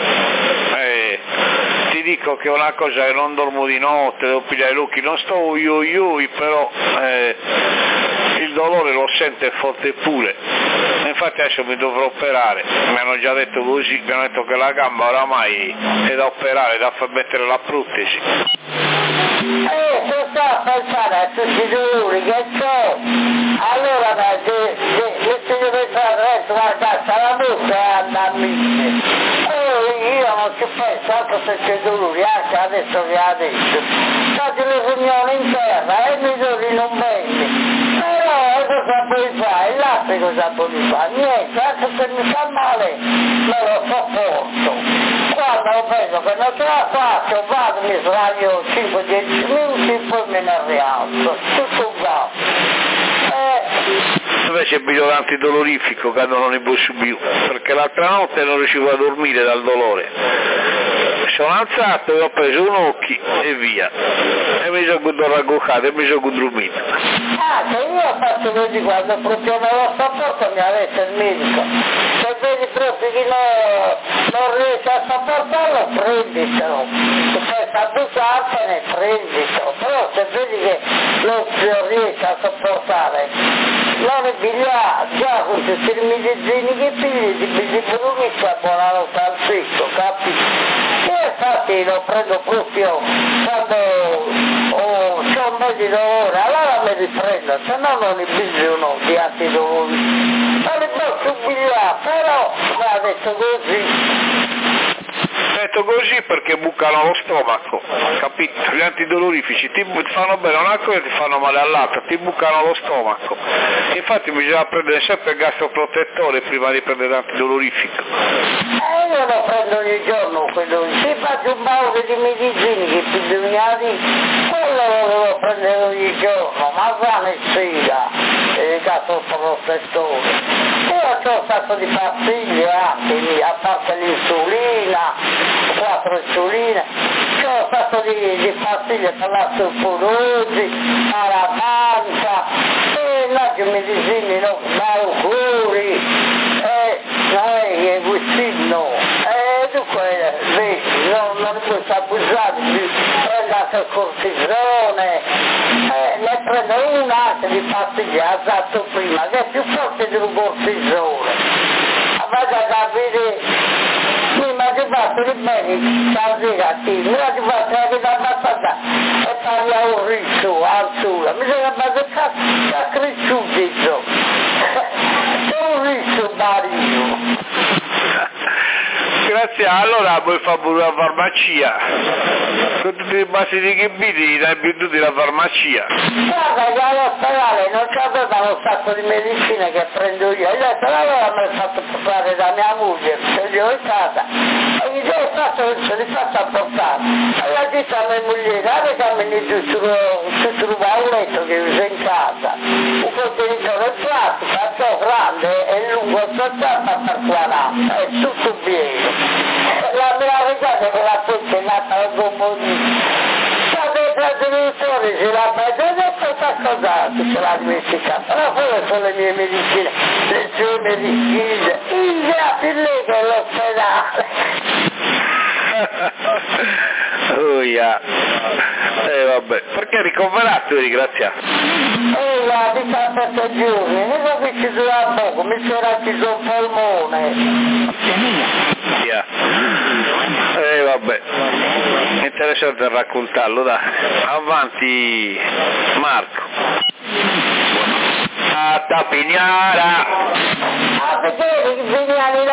ti dico che è una cosa che non dormo di notte, devo pigliare gli occhi, non sto io, però il dolore lo sento forte pure, infatti adesso mi dovrò operare, mi hanno già detto così, mi hanno detto che la gamba oramai è da operare, da far mettere la protesi. Se sto a pensare a tutti i dolori che c'è, allora se io pensare adesso guardate la bocca e andarmi, io non ci penso, anche se c'è dolori, anche adesso che adesso, faccio le riunioni in terra e mi dolori non bene, però cosa puoi fare? Il latte cosa puoi fare? Niente, anche se mi fa male me lo sopporto. Quando vedo che non ce la faccio, vado, mi sbaglio 5-10 minuti e poi me ne rialzo, tutto uguale. Invece il biglietto antidolorifico che non ne posso più, perché l'altra notte non riuscivo a dormire dal dolore. Sono alzato e ho preso un occhio e via, e mi sono ragguccato e mi sono dormito. Che io ho fatto così quando proprio non lo sopporto mi ha detto il medico, se vedi proprio che non riesci a sopportarlo prenditelo, se puoi abusartene prenditelo, però se vedi che non riesci a sopportare non è pigliare, già con tutti i medizzini che pigli ti pigli pure che buonanotte al secco, capisci? E infatti lo prendo proprio quando c'ho un po' di dolore, allora mi riprendo, se no non ne piglio di antidolori. Non li posso pigliare, però mi ha detto così. Detto così perché bucano lo stomaco, capito? Gli antidolorifici ti fanno bene una cosa e ti fanno male all'altra, ti bucano lo stomaco. Infatti bisogna prendere sempre il gastroprotettore prima di prendere l'antidolorifico. Io lo prendo ogni giorno quello, se faccio un paio di medicinali che pigliano, quello lo devo prendere ogni giorno, ma sane e sera, il gastroprotettore. Io ho un sacco di pastiglie anche, a parte l'insulina, 4 insuline, ho fatto di pastiglie per l'osteoporosi, alla pancia, e là che medicini, no, malucuri, guccino, dunque, vedi, non puoi abusare più, prendo anche il cortisone, ne prendo un'altra di pastiglie, ha dato prima, che è più forte di un cortisone, vado a capire. Mi ha fatto di bene, stasera, mi ha fatto la vita abbastanza e parla un riccio, alzura, mi sono fatto a cresciuto, c'è un riccio marino. Grazie, allora puoi fare pure la farmacia, con tutti i bastini che vedi, dai più tutti la farmacia. Guarda che all'ospedale non c'aveva un sacco di medicine che prendo io, allora mi ha fatto portare da mia moglie, se gli ho in casa, e gli ho fatto, se li faccio portare. Allora dice a mia moglie, guarda che mi si trova un letto che usa in casa, un contenitore plastica, grande e lungo 60 per 40, è tutto pieno. La mia ragazza che la puzza è nata al gommolino. Quando i trasmettitori si la prende e questa cosa se l'ha dimenticata. Però quelle sono le mie medicine, le sue medicine. Il lei che è l'ospedale. Oh yeah. Vabbè, perché è ricoverato, ringraziato? La 17 giorni, non che ci dura poco, mi si era chiuso il polmone. Yeah. Vabbè, interessante raccontarlo, dai. Avanti Marco. A Tapignara. Perché i Vignani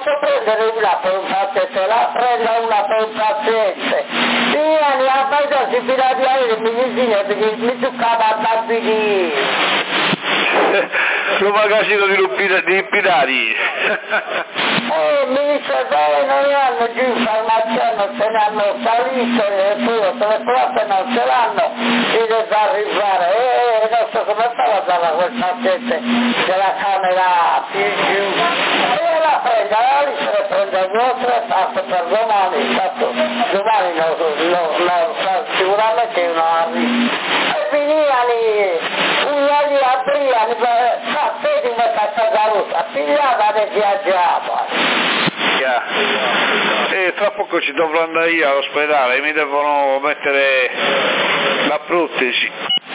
posso prendere una per un paziente, la prenda una per un paziente. Io ne ho fatto si pirati le medicine perché mi toccava a bambini. Lo magazzino di Pinari. Mi dice beh, non hanno giù in farmacia, non se ne hanno salito, eppure le prove non ce l'hanno, si deve arrivare, non so come stava a dare quel paziente della camera più giù, e la prende, allora se ne prende 2 o 3 passo per domani, tanto domani sicuramente non arriva, e veniva lì, lì a Briani, vedi come cazzo da russa, pigliava e viaggiava. E tra poco ci dovrò andare io all'ospedale, mi devono mettere la protesi.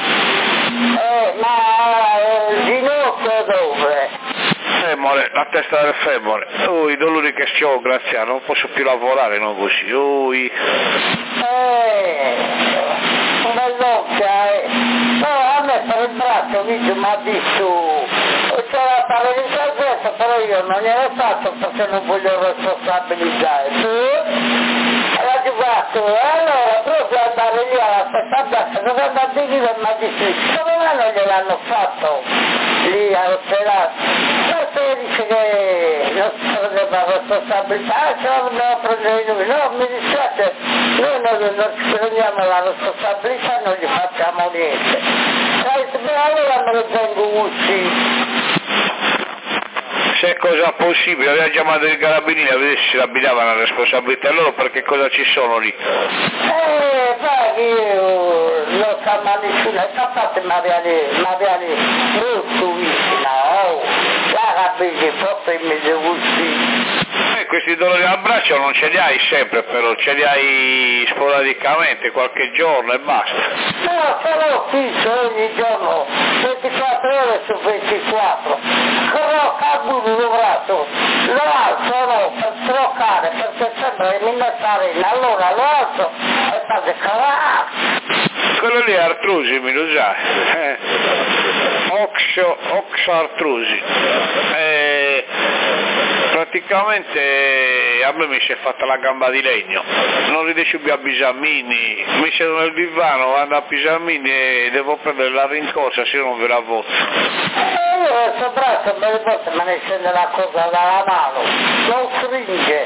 Ma il ginocchio dove? Femore, la testa del femore. I dolori che ho, grazie, non posso più lavorare, non così. Un bell'occhio, no, a me per il braccio mi ha detto, c'era da fare in salvezza, però io non gliel'ho fatto perché non voglio responsabilizzare. Era giugato, e allora proprio andare lì alla stessa piazza, dove andare di lì e mi ha detto, come mai non gliel'hanno fatto lì all'ospedale? Perché dice che non si prendeva responsabilità, ce la dobbiamo prendere noi, no, mi dispiace, noi non ci prendiamo la responsabilità, non gli facciamo niente. Allora me lo tengo uscito. Se è cosa possibile, aveva chiamato i carabinieri a vedere se si abitavano la responsabilità loro, perché cosa ci sono lì? Io non so ma nessuno, è capace Mariani molto vicina, la carabinieri proprio in mezzo uscito. Questi dolori al braccio non ce li hai sempre, però ce li hai sporadicamente, qualche giorno e basta. No, ce l'ho fisso ogni giorno, 24 ore su 24. Corro carburo il braccio, lo alzo no, per stroccare, perché sembra che mi metta arena, allora lo alzo e faccio cavare. Quello lì è artrosi, mi lo sai. Oxartrosi. Praticamente a me mi si è fatta la gamba di legno, non riesco più a bisammini, mi siedo nel divano, vado a bisammini e devo prendere la rincorsa se non ve la voto. Io questo braccio me ne scende la cosa dalla mano, non stringe,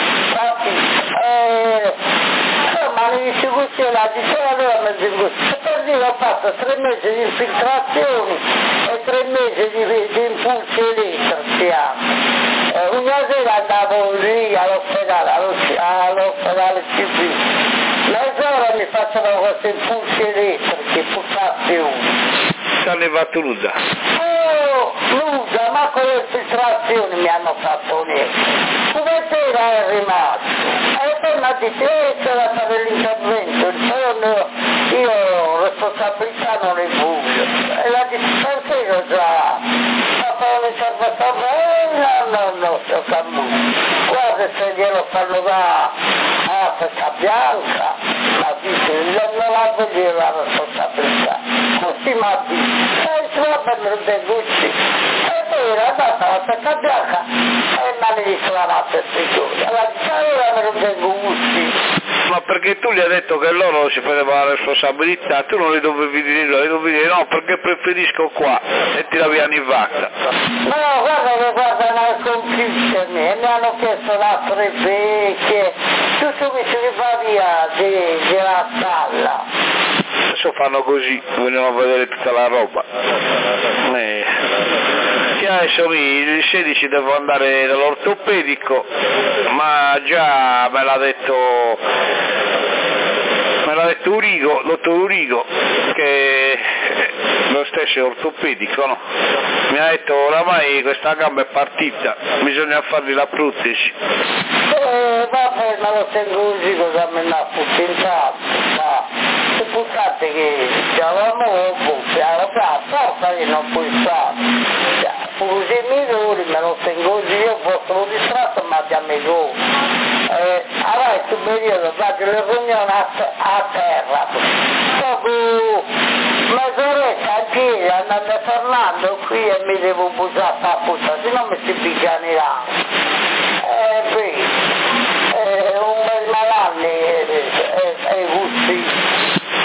ma mi dice così la diceva allora mi dice così, per dire ho fatto 3 mesi di infiltrazioni e 3 mesi di impulsi elettrici. Una sera andavo lì all'ospedale civile, mezz'ora mi facevano questi impulsi elettrici, pulsazioni. Stanno fatto nuda? Nuda, ma con le infiltrazioni mi hanno fatto niente. Come c'era è rimasto? E poi mi ha detto, c'è da fare l'intervento, io responsabilità non ne voglio. E l'ha detto, perché io già fare l'intervento? No, ho cambiato. Guarda se glielo fanno da Africa Bianca, ma dice, non la voglio la responsabilità. Così mi ha detto, va bene, Gucci. E poi era andata alla Africa Bianca e mi ha riclamato il signore. Allora me lo tengo Gucci. Ma perché tu gli hai detto che loro si prendevano la responsabilità, tu non le dovevi dire, no, perché preferisco qua e ti davi in vacca. No, guarda che guardano al computer e mi hanno chiesto la vecchie, tutto che si va via della sala. Adesso fanno così, vogliono a vedere tutta la roba. Adesso il 16 devo andare dall'ortopedico, ma già me l'ha detto Urigo, dottor Urigo, che lo stesso è ortopedico, no? Mi ha detto oramai questa gamba è partita, bisogna fargli la protesi. Vabbè, ma lo tengo così, cosa me l'ha puttinato, se puttate che diciamo forza che non puoi fare. Così minori me lo tengo così, io posso distratto ma abbiamo i gol. Allora in questo periodo faccio le riunioni a terra, dopo mezz'oretta a piedi andando e tornando qui e mi devo bussare a puttana, se no mi si piccanerà.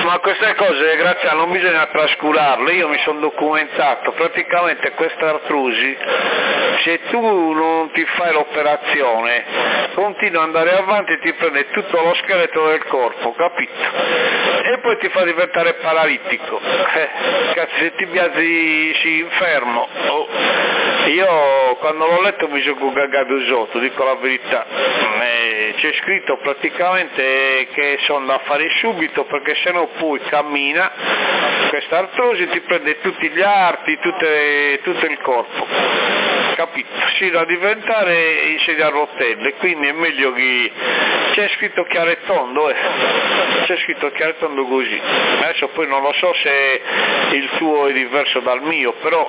Ma queste cose, Graziano, non bisogna trascurarle, io mi sono documentato, praticamente questa artrosi, se tu non ti fai l'operazione, continua ad andare avanti e ti prende tutto lo scheletro del corpo, capito? E poi ti fa diventare paralittico, cazzo, se ti biasi infermo, io quando l'ho letto mi sono cagato sotto, dico la verità, c'è scritto praticamente che sono da fare subito perché sennò poi cammina, questa artrosi ti prende tutti gli arti, tutto il corpo, capito? Sino a diventare in sedia a rotelle, quindi è meglio che c'è scritto chiaro e tondo, c'è scritto chiaro e tondo così. Adesso poi non lo so se il tuo è diverso dal mio, però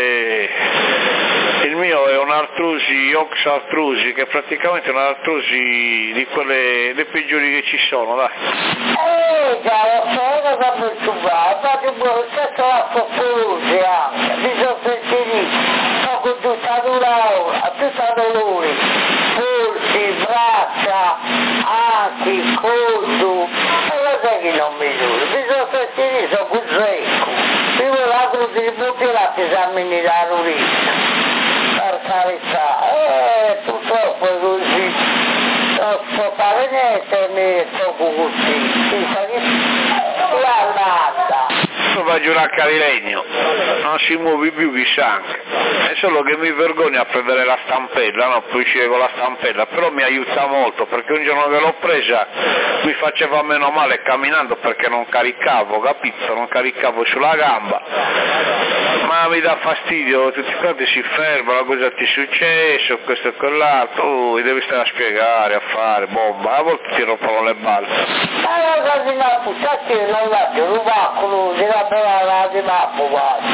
il mio è un'artrosi, oxartrosi, che è praticamente un'artrosi di quelle dei peggiori che ci sono, dai. Già, lo so, non va più tu va, infatti certo la soffusi anche, bisogna sentire, poco tutta l'ora, tutta dolore, polsi, braccia, arti, collo, e lo sai che non mi dura, bisogna sentire, sono più secco, io l'altro di buttare esamini da l'urina. Per carità, purtroppo è così, non so fare niente, mi sto così, la nata. Va giù una carilegno, non si muove più chissà anche, è solo che mi vergogno a prendere la stampella, no, poi uscire con la stampella, però mi aiuta molto perché un giorno che l'ho presa mi faceva meno male camminando perché non caricavo, capito? Non caricavo sulla gamba, ma mi dà fastidio, tutti quanti si fermano, cosa ti è successo, questo e quell'altro, devi stare a spiegare, a fare, bomba, a volte ti rompono le balle. Ma la cosa la puttana che non la più, rubacolo, di la parola di mappo,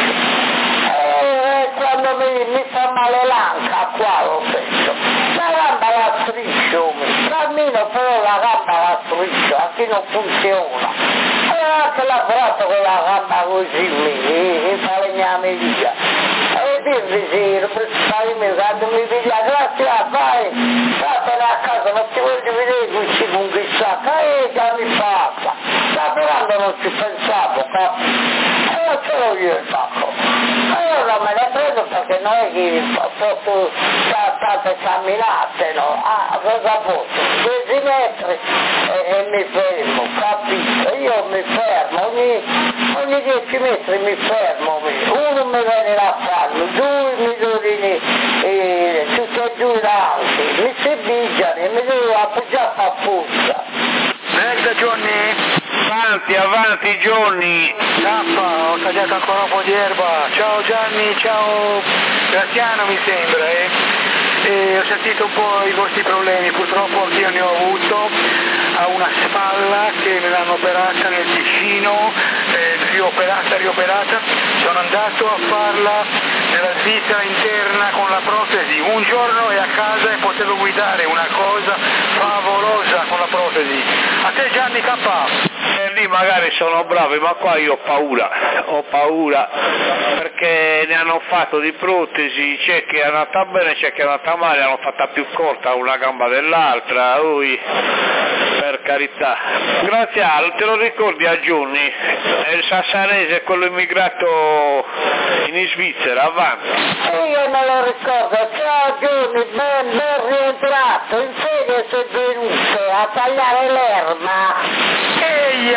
quando mi fa male l'anca qua lo penso, la gamba la striscio, cammino però la gamba la striscio, anche non funziona, e anche lavorato con la gamba così mi falegname via, e dirvi sì, quando mi piglia, grazie a fare, statene a casa, non ti voglio vedere questi con chissà, già mi passa, lavorando non ci pensavo, e non ce l'ho io il pacco. Io non me ne prendo perché non è che posso tante camminate, no? Cosa posso? 10 metri e mi fermo, capito? Io mi fermo, ogni 10 metri mi fermo, uno mi viene da farlo, due mi duri tutti e due davanti, mi si bigiano e mi devo appoggiare a puzza. Merda Johnny! Avanti Johnny! Ho tagliato ancora un po' di erba. Ciao Gianni, ciao Graziano mi sembra, E ho sentito un po' i vostri problemi, purtroppo anch'io ne ho avuto, a una spalla che me l'hanno operata nel Ticino, rioperata, sono andato a farla nella Svizzera interna con la protesi, un giorno e a casa e potevo guidare, una cosa favolosa con la protesi. A te Gianni K. Lì magari sono bravi, ma qua io ho paura perché ne hanno fatto di protesi, c'è che è andata bene, c'è che è andata male, l'hanno fatta più corta una gamba dell'altra, per carità. Graziano, te lo ricordi a Gianni? È il sassarese, quello immigrato in Svizzera, avanti. Io me lo ricordo, ciao Gianni, ben rientrato, in ferie sei venuto a tagliare l'erba. Eia!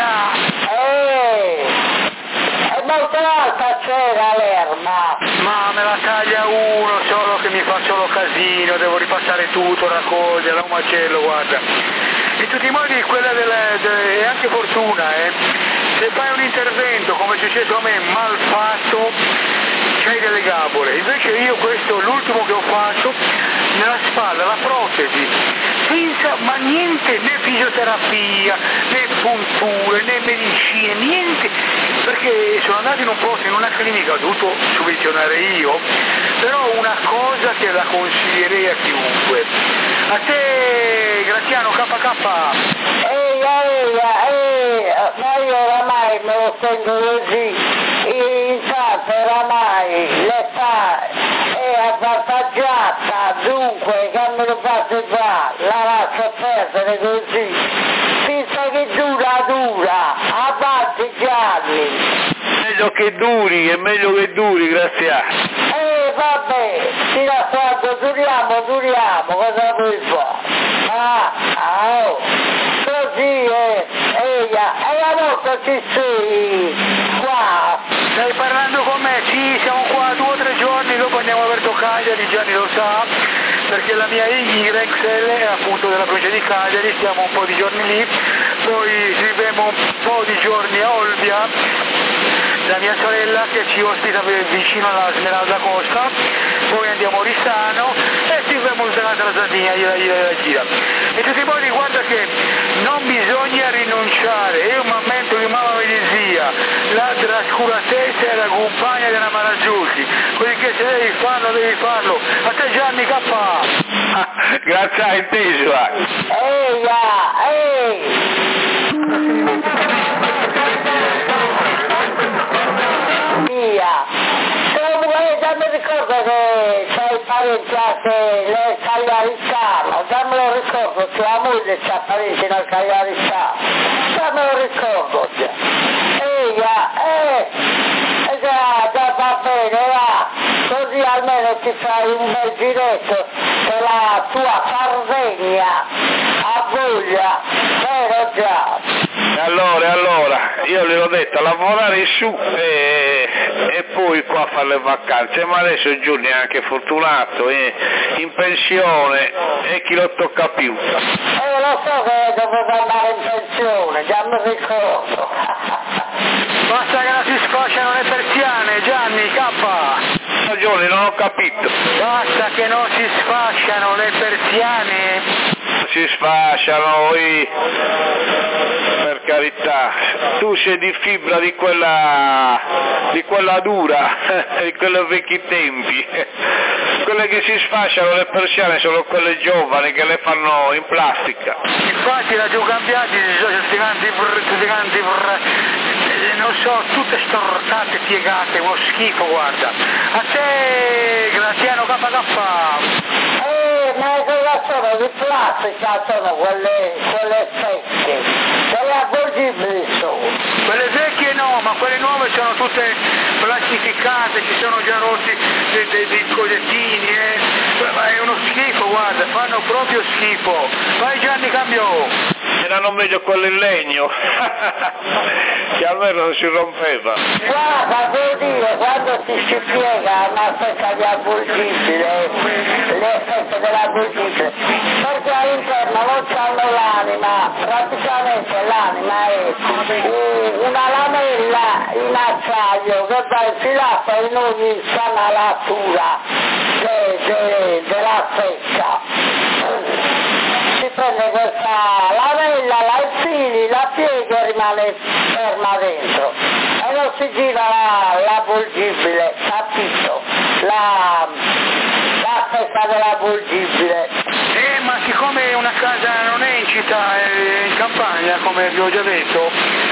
È molto alta c'era l'erba. Ma me la taglia uno solo che mi fa solo casino, devo ripassare tutto, raccogliere, un macello, guarda. In tutti i modi quella è anche fortuna, Se fai un intervento come è successo a me mal fatto, c'hai delle gabole. Invece io questo, l'ultimo che ho fatto, nella spalla, la protesi, senza, ma niente, né fisioterapia, né punture, né medicine, niente, perché sono andato in un posto, in una clinica, ho dovuto sovvenzionare io, però una cosa che la consiglierei a chiunque. A te, Graziano KK. Ma io oramai me lo tengo così, intanto oramai l'età è avvantaggiata, dunque che me lo fate fare, la lascio perdere così, visto che dura, avanti Gianni. Meglio che duri, è meglio che duri, grazie. Vabbè, fino a quando duriamo, cosa vuoi fare? Così e la volta ci sei qua. Stai parlando con me? Sì, siamo qua 2 o 3 giorni, dopo andiamo a Verdo Cagliari, Gianni lo sa, perché la mia YXL è appunto della provincia di Cagliari, stiamo un po' di giorni lì, poi vivremo un po' di giorni a Olbia, la mia sorella che ci ospita vicino alla Smeralda Costa, poi andiamo a Oristano e ci vediamo davanti alla Sardegna, gira. E tutti i modi guarda che non bisogna rinunciare, io mi ammento di mamma mi dizia, la trascuratezza è la compagna della Maraggiuti, quindi che se devi farlo, a te Gianni K. Grazie a inteso. Mi ricordo che c'hai parenti anche nel Cagliaristano, già me lo ricordo, che la moglie c'ha parenti nel Cagliaristano, già me lo ricordo già. Già va bene, va, così almeno ti fai un bel giretto per la tua Sardegna, a voglia, vero già. E allora, io gliel'ho detto, lavorare su e poi qua a fare le vacanze, ma adesso Giulio è anche fortunato, è in pensione e chi lo tocca più. Lo so che dovevo andare in pensione, già mi ricordo. Basta che non si sfasciano le persiane, Gianni K. Ragione, non ho capito. Basta che non si sfasciano le persiane. Si sfasciano, per carità, tu sei di fibra di quella dura, di quei vecchi tempi. Quelle che si sfasciano le persiane sono quelle giovani che le fanno in plastica. Infatti la giù cambiati, tutti quanti, non so, tutte stortate, piegate, uno schifo, guarda. A te, Graziano KK. Ma cosa sono di plastica, sono quelle secche, quelle avvolgibili sono. Quelle vecchie no, ma quelle nuove sono tutte plastificate, ci sono già rotti dei codettini, ma è uno schifo, guarda, fanno proprio schifo. Vai Gianni, cambio. Erano meglio quelle in legno, che almeno non si rompeva. Guarda, devo dire, quando si piega una secca di avvolgibile, l'effetto dell'avvolgibile, perché all'interno non c'hanno l'anima, praticamente l'anima è una lamella in acciaio che va infilata in ogni scanalatura della secca. Si prende questa lamella, la infili, la piega e rimane ferma dentro e non si gira l'avvolgibile, capito? La secca dell'avvolgibile. Ma siccome una casa non è in città, è in campagna, come vi ho già detto,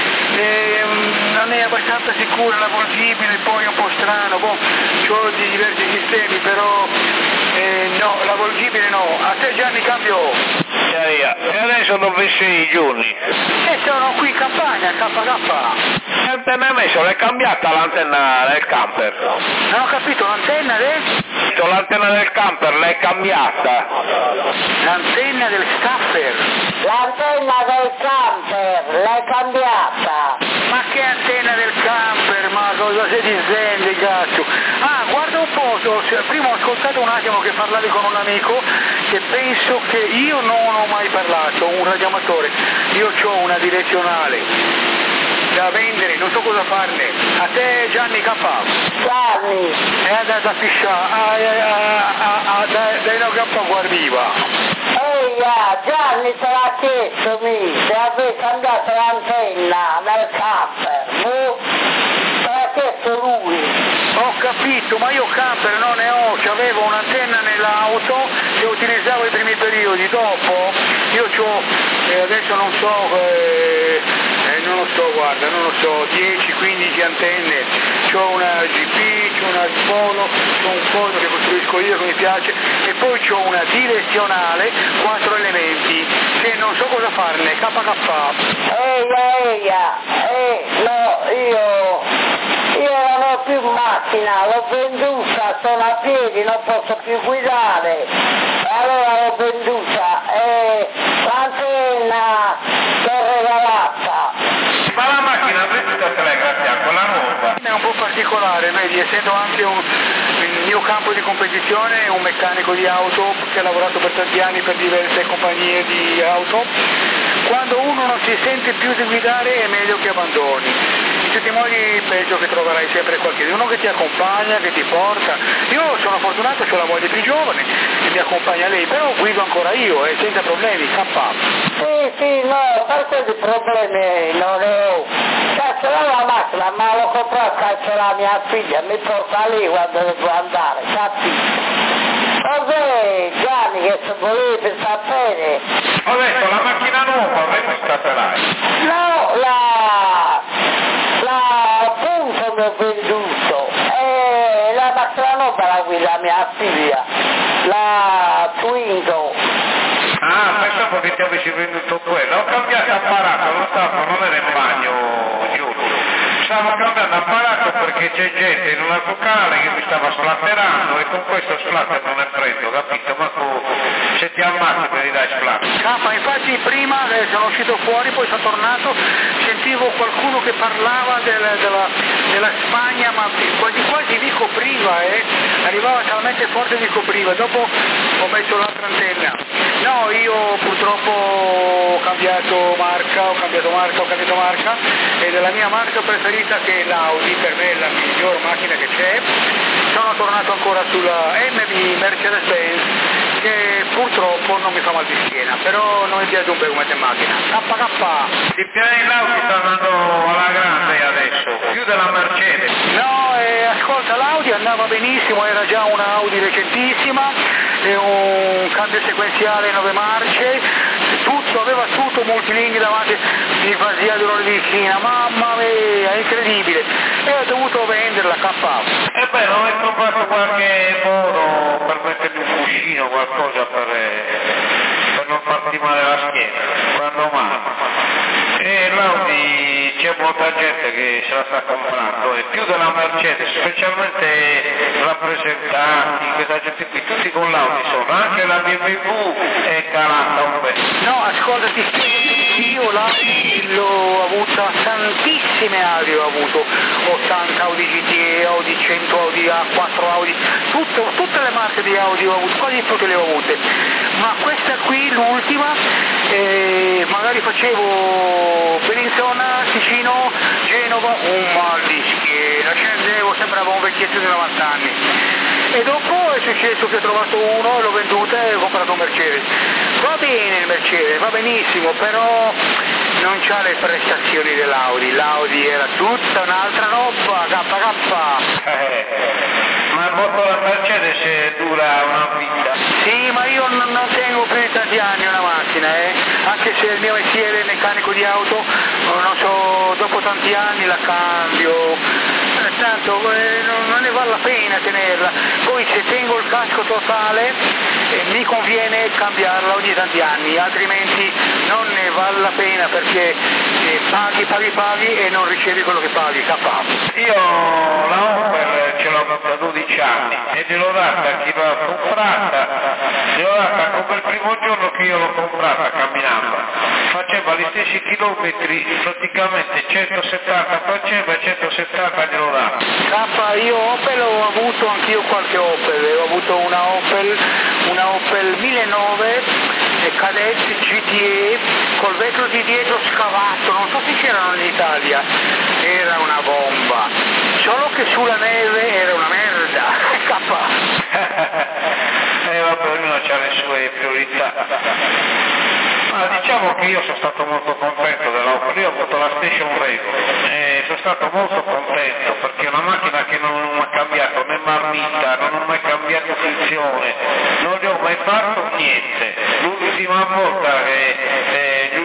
non è abbastanza sicura l'avvolgibile, poi è un po' strano, c'ho di diversi sistemi, però no, l'avvolgibile no. A te Gianni, cambio. E adesso dove sei Giulio? Sono qui in campagna, KK. L'antenna hai messo, l'hai cambiata l'antenna del camper? Non ho capito, l'antenna L'antenna del camper l'hai cambiata? L'antenna del staffer? L'antenna del camper l'hai cambiata? Ma che antenna del camper? Ma cosa sei dicendo, cazzo? Ah, guarda un po', prima ho ascoltato un attimo che parlavi con un amico che penso che io non ho mai parlato, un radioamatore, io ho una direzionale da vendere, non so cosa farne. A te Gianni K. Gianni. È andata a pisciare, dai no K guardiva. Gianni te l'ha chiesto se avevi cambiato l'antenna nel camper, te l'ha chiesto lui. Ho capito, ma io camper non ne ho, avevo un'antenna nell'auto che utilizzavo i primi periodi, dopo io adesso non so, non lo so, guarda, non lo so, 10-15 antenne, c'ho una GP, c'ho una Polo, c'ho un coso che costruisco io che mi piace e poi c'ho una direzionale, 4 elementi, che non so cosa farne, KK. No, io non ho più macchina, l'ho venduta, sono a piedi, non posso più guidare, allora l'ho venduta e l'antenna l'ho regalata. Ma la macchina venduta te l'hai grazie a quella nuova? È un po' particolare, vedi, essendo anche il mio campo di competizione, un meccanico di auto che ha lavorato per tanti anni per diverse compagnie di auto, quando uno non si sente più di guidare è meglio che abbandoni. In tutti i modi penso che troverai sempre qualcuno che ti accompagna, che ti porta. Io sono fortunato, ho la moglie più giovane e mi accompagna lei, però guido ancora io e senza problemi, Sì, no, per questi problemi non ne ho. Cancelare la macchina, ma l'ho comprato, cancelare mia figlia, mi porta lì quando devo andare, capisci? Vabbè, Gianni, che se volevi sapere... Ho detto, la macchina nuova, venduta te l'hai? No, appunto mi ho venduto, la macchina nuova la guida mia figlia, la Twingo. Ah, pensavo che ti avessi venduto quello, ho cambiato apparato, lo stato, non era in bagno, giuro. Stavo cambiando apparato perché c'è gente in una locale che mi stava slatterando e con questo splatter non ne prendo, capito? Ma se ti ammazzi me li dai splatter. Infatti prima sono uscito fuori, poi sono tornato, sentivo qualcuno che parlava della Spagna, ma quasi vi copriva, arrivava talmente forte vi copriva, dopo ho messo l'altra antenna. No, io purtroppo ho cambiato marca e della mia marca preferita che è l'Audi, per me è la miglior macchina che c'è, sono tornato ancora sulla MV Mercedes-Benz che purtroppo non mi fa mal di schiena, però non mi piace un po' come macchina. KK. Ti piace l'Audi, sta andando alla grande adesso, più della Mercedes. No, ascolta, l'Audi andava benissimo, era già una Audi recentissima, un cambio sequenziale 9 marce, aveva tutto multilingui davanti, mi faceva dolore di schiena, mamma mia, incredibile, e ho dovuto venderla, KK. E beh, non hai trovato qualche modo per mettergli un cuscino, qualcosa per non farti male la schiena, quando mai? E l'Audi c'è molta gente che se la sta comprando, e più della Mercedes, specialmente rappresentanti, questa gente qui, tutti con l'Audi sono, anche la BMW è calata un po'. No, ascoltati, io l'Audi l'ho avuta, tantissime Audi ho avuto, 80 Audi GT, Audi 100, Audi A4, Audi, tutte le marche di Audi ho avuto, quasi tutte le ho avute, ma questa qui, l'ultima, magari facevo Bellinzona, Ticino, Genova, un mal di schiena, scendevo, sembrava un vecchietto di 90 anni. E dopo è successo che ho trovato uno, l'ho venduta e ho comprato un Mercedes. Va bene il Mercedes, va benissimo, però non c'ha le prestazioni dell'Audi, l'Audi era tutta un'altra roba, KK. Ma il motore Mercedes dura una vita. Sì, ma io non tengo più di tanti anni una macchina, anche se il mio mestiere è meccanico di auto, non so, dopo tanti anni la cambio, tanto non ne vale la pena tenerla, poi se tengo il casco totale mi conviene cambiarla ogni tanti anni, altrimenti non ne vale la pena perché paghi e non ricevi quello che paghi, KK. Io la Opel ce l'ho da 12 anni e gliel'ho data a chi l'ha comprata, gliel'ho data come il primo giorno che io l'ho comprata camminando, faceva gli stessi chilometri, praticamente 170 faceva e 170 gliel'ho data. Io Opel ho avuto anch'io qualche Opel, ho avuto una Opel 1009 Kadett GTE col vetro di dietro scavato, non so se c'erano in Italia, era una bomba, solo che sulla neve era una merda, vabbè, ognuno ha le sue priorità. Ma diciamo che io sono stato molto contento dell'Opel, io ho avuto la Station Wagon e sono stato molto contento perché è una macchina che non ho mai cambiato né marmita, non ho mai cambiato frizione, non gli ho mai fatto niente. L'ultima volta, gli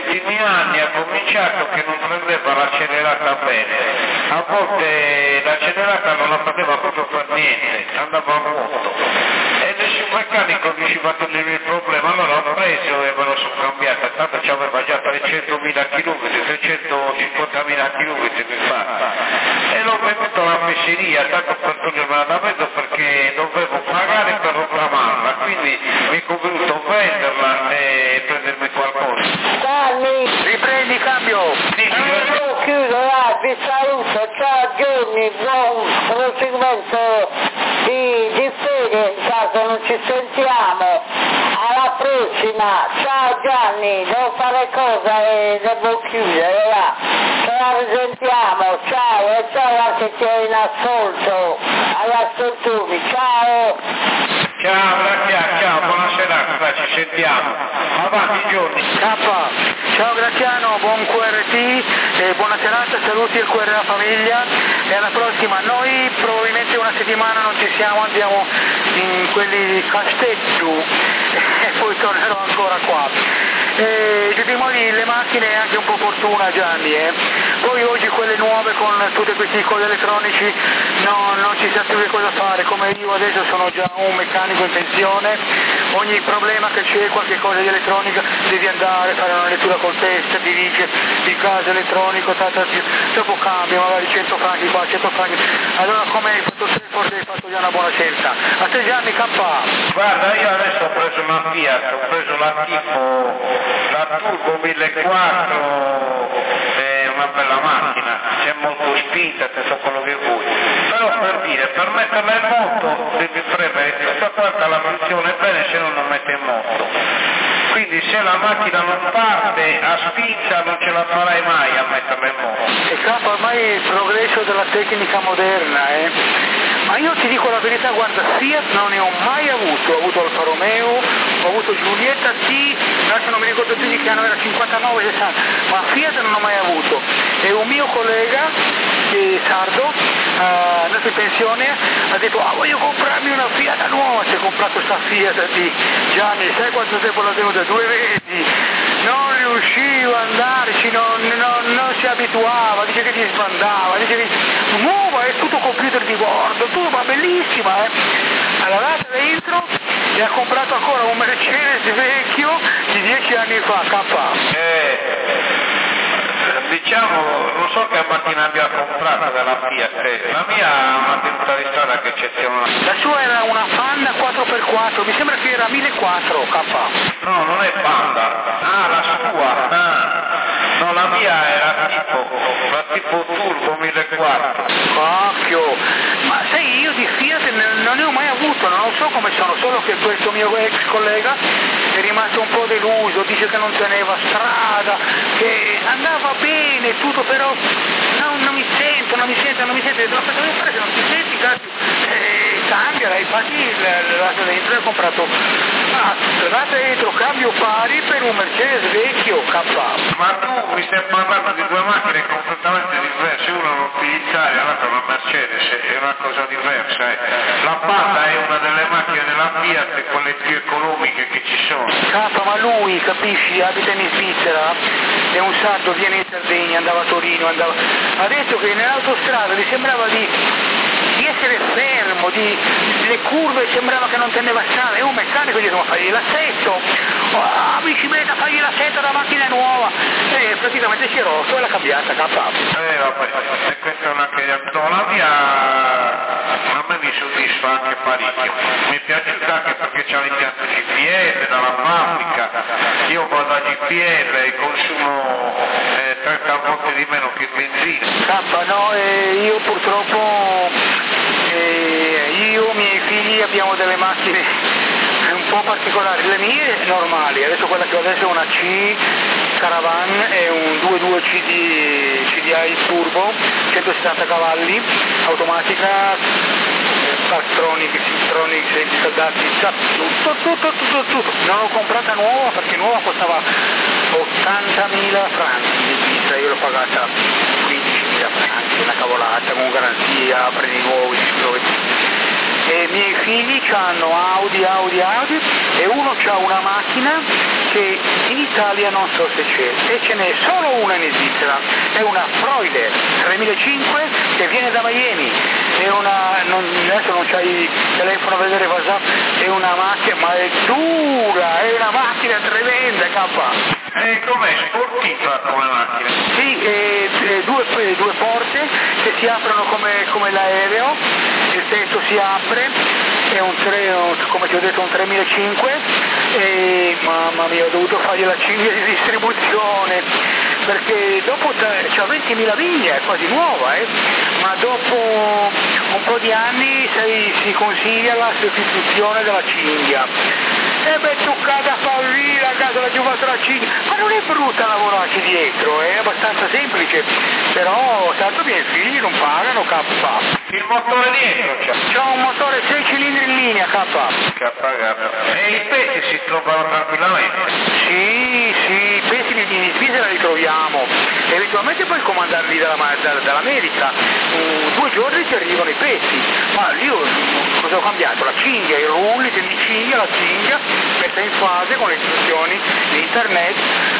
ultimi anni ha cominciato che non prendeva l'accelerata bene, a volte l'accelerata non la prendeva proprio per niente, andava a vuoto e nessun meccanico riusciva a togliere il problema, allora ho preso e me lo sono cambiata, tanto ci aveva già 300.000 km, 350.000 km mi fa, e l'ho venduto alla messeria, tanto per togliermela da mezzo perché dovevo pagare per rottamarla, quindi mi è convenuto venderla e prendermi qualcosa. Danni, Riprendi cambio. io chiudo, vi saluto, ciao Gianni, buon proseguimento di fede in caso non ci sentiamo, alla prossima, ciao Gianni, devo fare cosa e devo chiudere, va, ce la risentiamo, ciao e ciao anche chi è in ascolto, agli ascoltatori, ciao! Ciao, ciao, buona serata, ci sentiamo. Avanti giorni. Ciao Graziano, buon QRT, buona serata, saluti al QR della famiglia e alla prossima. Noi probabilmente una settimana non ci siamo, andiamo in quelli di Castello e poi tornerò ancora qua. In tutti i modi le macchine è anche un po' fortuna Gianni, poi oggi quelle nuove con tutti questi cose elettronici non ci sa più che cosa fare, come io adesso sono già un meccanico in pensione, ogni problema che c'è, qualche cosa di elettronica, devi andare a fare una lettura col test, ti dice il caso elettronico, dopo cambia magari 100 franchi qua, 100 franchi, allora come hai fatto te forse hai fatto già una buona scelta. A te Gianni K. Guarda, io adesso ho preso una Fiat, ho preso la tipo, la Turbo 1004, è una bella macchina, c'è molto spinta, tutto quello che vuoi, però per dire, per metterla in moto devi premere tutta quanta la funzione bene, se no non mette in moto, quindi se la macchina non parte a spinta non ce la farai mai a metterla in moto. E capo, ormai il progresso della tecnica moderna, ma io ti dico la verità, guarda, Fiat non ne ho mai avuto, ho avuto Alfa Romeo, ho avuto Giulietta T, adesso non mi ricordo più di che anno era, 59, 60, ma Fiat non ho mai avuto. E un mio collega, sardo, andato in pensione, ha detto, voglio comprarmi una Fiat nuova, si è comprato sta Fiat di Gianni, sai quanto tempo l'ho tenuta? 2 mesi, non riuscivo ad andarci, non si abituava, dice che ti sbandava, dice che nuova, è tutto computer di bordo, tutto, ma bellissima, Allora l'altra dentro e ha comprato ancora un Mercedes vecchio di 10 anni fa, Diciamo, non so che macchina abbia comprato della Fiat, la mia ha una tenuta di strada che eccezionale. La sua era una Panda 4x4, mi sembra che era 1400 No, non è Panda, la sua, no, la mia era la tipo Turbo 1400. Cacchio, ma sai, io di Fiat non ne ho mai avuto, non so come sono, solo che questo mio ex collega è rimasto un po' deluso, dice che non teneva strada, che andava bene tutto, però non mi sento, lo faccio fare se non ti senti, cazzo, cambiala, infatti l'altro dentro ho comprato, l'altro dentro cambio pari per un Mercedes vecchio, Ma tu mi stai parlando di due macchine completamente diverse, una è un'utilitaria, l'altra è una Mercedes, è una cosa diversa. La Panda è una delle macchine della Fiat, quelle più economiche che ci sono. Ma lui, capisci, abita in Svizzera, è un sardo, viene in Sardegna, andava a Torino, ha detto che nell'autostrada gli sembrava di essere fermo, le curve sembrava che non teneva strada, e un meccanico gli ha detto, ma fagli l'assetto, bicicletta, fagli l'assetto da macchina nuova, e praticamente si è rotto e l'ha cambiata, vabbè, questa è una che la mia a me mi soddisfa anche parecchio, mi piace anche perché c'ha l'impianto GPL dalla fabbrica, io vado a GPL e consumo 30 volte di meno che benzina. No, io purtroppo, io e i miei figli abbiamo delle macchine un po' particolari, le mie normali, adesso quella che ho adesso è una C Caravan, è un 2.2 CDI turbo, 170 cavalli, automatica, Parktronic, senti soldati, tutto. Non l'ho comprata nuova perché nuova costava 80.000 franchi in Svizzera, io l'ho pagata 15.000 franchi, una cavolata, con garanzia, prendi nuovi, e i miei figli hanno Audi e uno ha una macchina che in Italia non so se c'è, e ce n'è solo una in Svizzera, è una Freuler 3005 che viene da Miami, è una, adesso non c'hai il telefono a vedere WhatsApp, è una macchina, ma è dura, è una macchina tremenda, K. E com'è? Sportiva come macchina? Sì, due porte che si aprono come l'aereo, il tetto si apre, è come ti ho detto un 3005 e mamma mia ho dovuto fargli la cinghia di distribuzione perché dopo c'ha 20.000 miglia, è quasi nuova, ma dopo un po' di anni si consiglia la sostituzione della cinghia. E beh, toccata a far via a casa la giovata la cinghia, ma non è brutta lavorarci dietro, è abbastanza semplice, però tanto miei figli non pagano K. Il motore dietro c'è? C'ho un motore 6 cilindri in linea K. E i pezzi si trovano tranquillamente? Sì, i pezzi in Svizzera li troviamo, eventualmente puoi comandarli dall'America, 2 giorni ti arrivano i pezzi, ma io cosa ho cambiato? La cinghia, i rulli di cinghia, la cinghia messa in fase con le istruzioni di internet,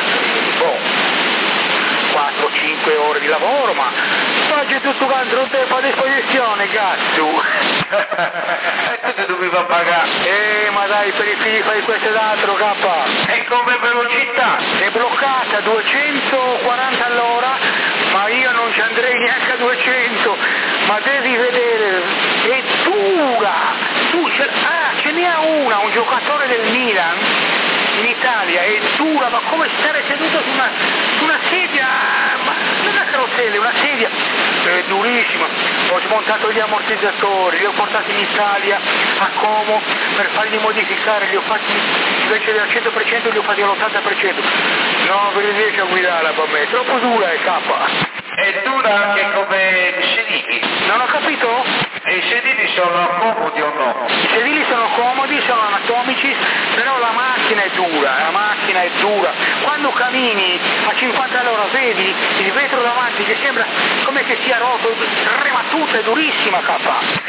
4-5 ore di lavoro, ma faccio tutto quanto il tempo a disposizione, cazzo! E tu ti doveva pagare? Ma dai, per i figli fai questo ed altro, K! E come velocità? È bloccata a 240 all'ora, ma io non ci andrei neanche a 200, ma devi vedere, è dura! Ce n'è un giocatore del Milan in Italia, è dura, ma come stare seduto su una sedia, ma non una carrozzella, una sedia, è durissima. Ho smontato gli ammortizzatori, li ho portati in Italia a Como per farli modificare, li ho fatti invece del 100% li ho fatti all'80%. No, ve li riesco a guidare per me, è troppo dura, è K. È dura anche come i sedili. Non ho capito? E i sedili sono comodi o no? I sedili sono comodi, sono anatomici, però la macchina è dura, Quando cammini a 50 all'ora vedi il vetro davanti che sembra come che sia rotto, trema tutto, è durissima K.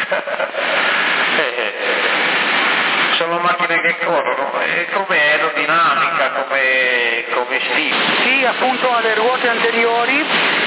Sono macchine che corrono, e come aerodinamica, come stile? Sì, appunto ha le ruote anteriori,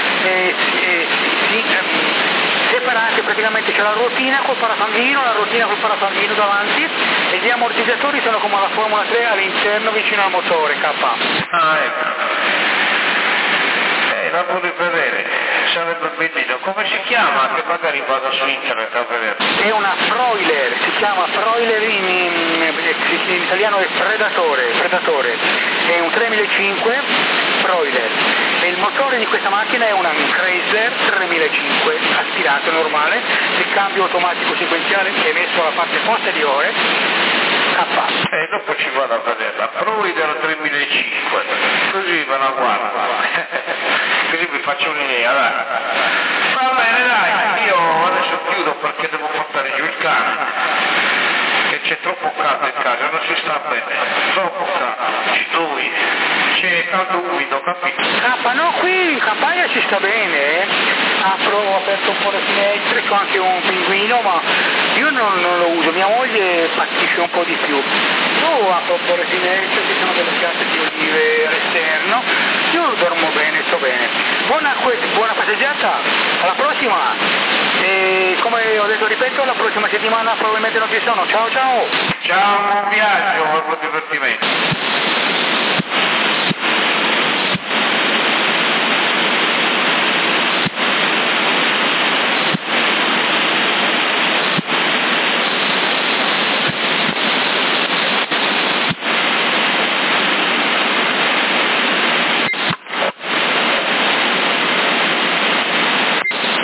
separate, praticamente c'è la ruotina col parafangino davanti e gli ammortizzatori sono come la Formula 3 all'interno vicino al motore K. Ah, ecco. La vuole vedere, sarebbe bellino. Come si chiama? Che magari vado su internet a vedere. È una Freuler, si chiama Freuler, in italiano è Predatore, è un 3005 Freuler. E il motore di questa macchina è una Chrysler 3005, aspirato normale, il cambio automatico sequenziale che è messo alla parte posteriore, K. E dopo ci vado a vedere, la Freuler 3005, così ve la guardo, così vi faccio un'idea, dai. Va bene, dai, io adesso chiudo perché devo portare giù il cane, che c'è troppo caldo in casa, non si sta bene, troppo caldo, c'è caldo umido, capito? No, qui in campagna ci sta bene, ho aperto un po' le finestre, c'ho anche un pinguino, ma io non lo uso, mia moglie patisce un po' di più. Io apro un po' le finestre, ci sono delle piante di olive all'esterno, io dormo bene, sto bene. Buona passeggiata, alla prossima! E come ho detto, ripeto, la prossima settimana probabilmente non ci sono. Ciao! Ciao, buon viaggio, buon divertimento!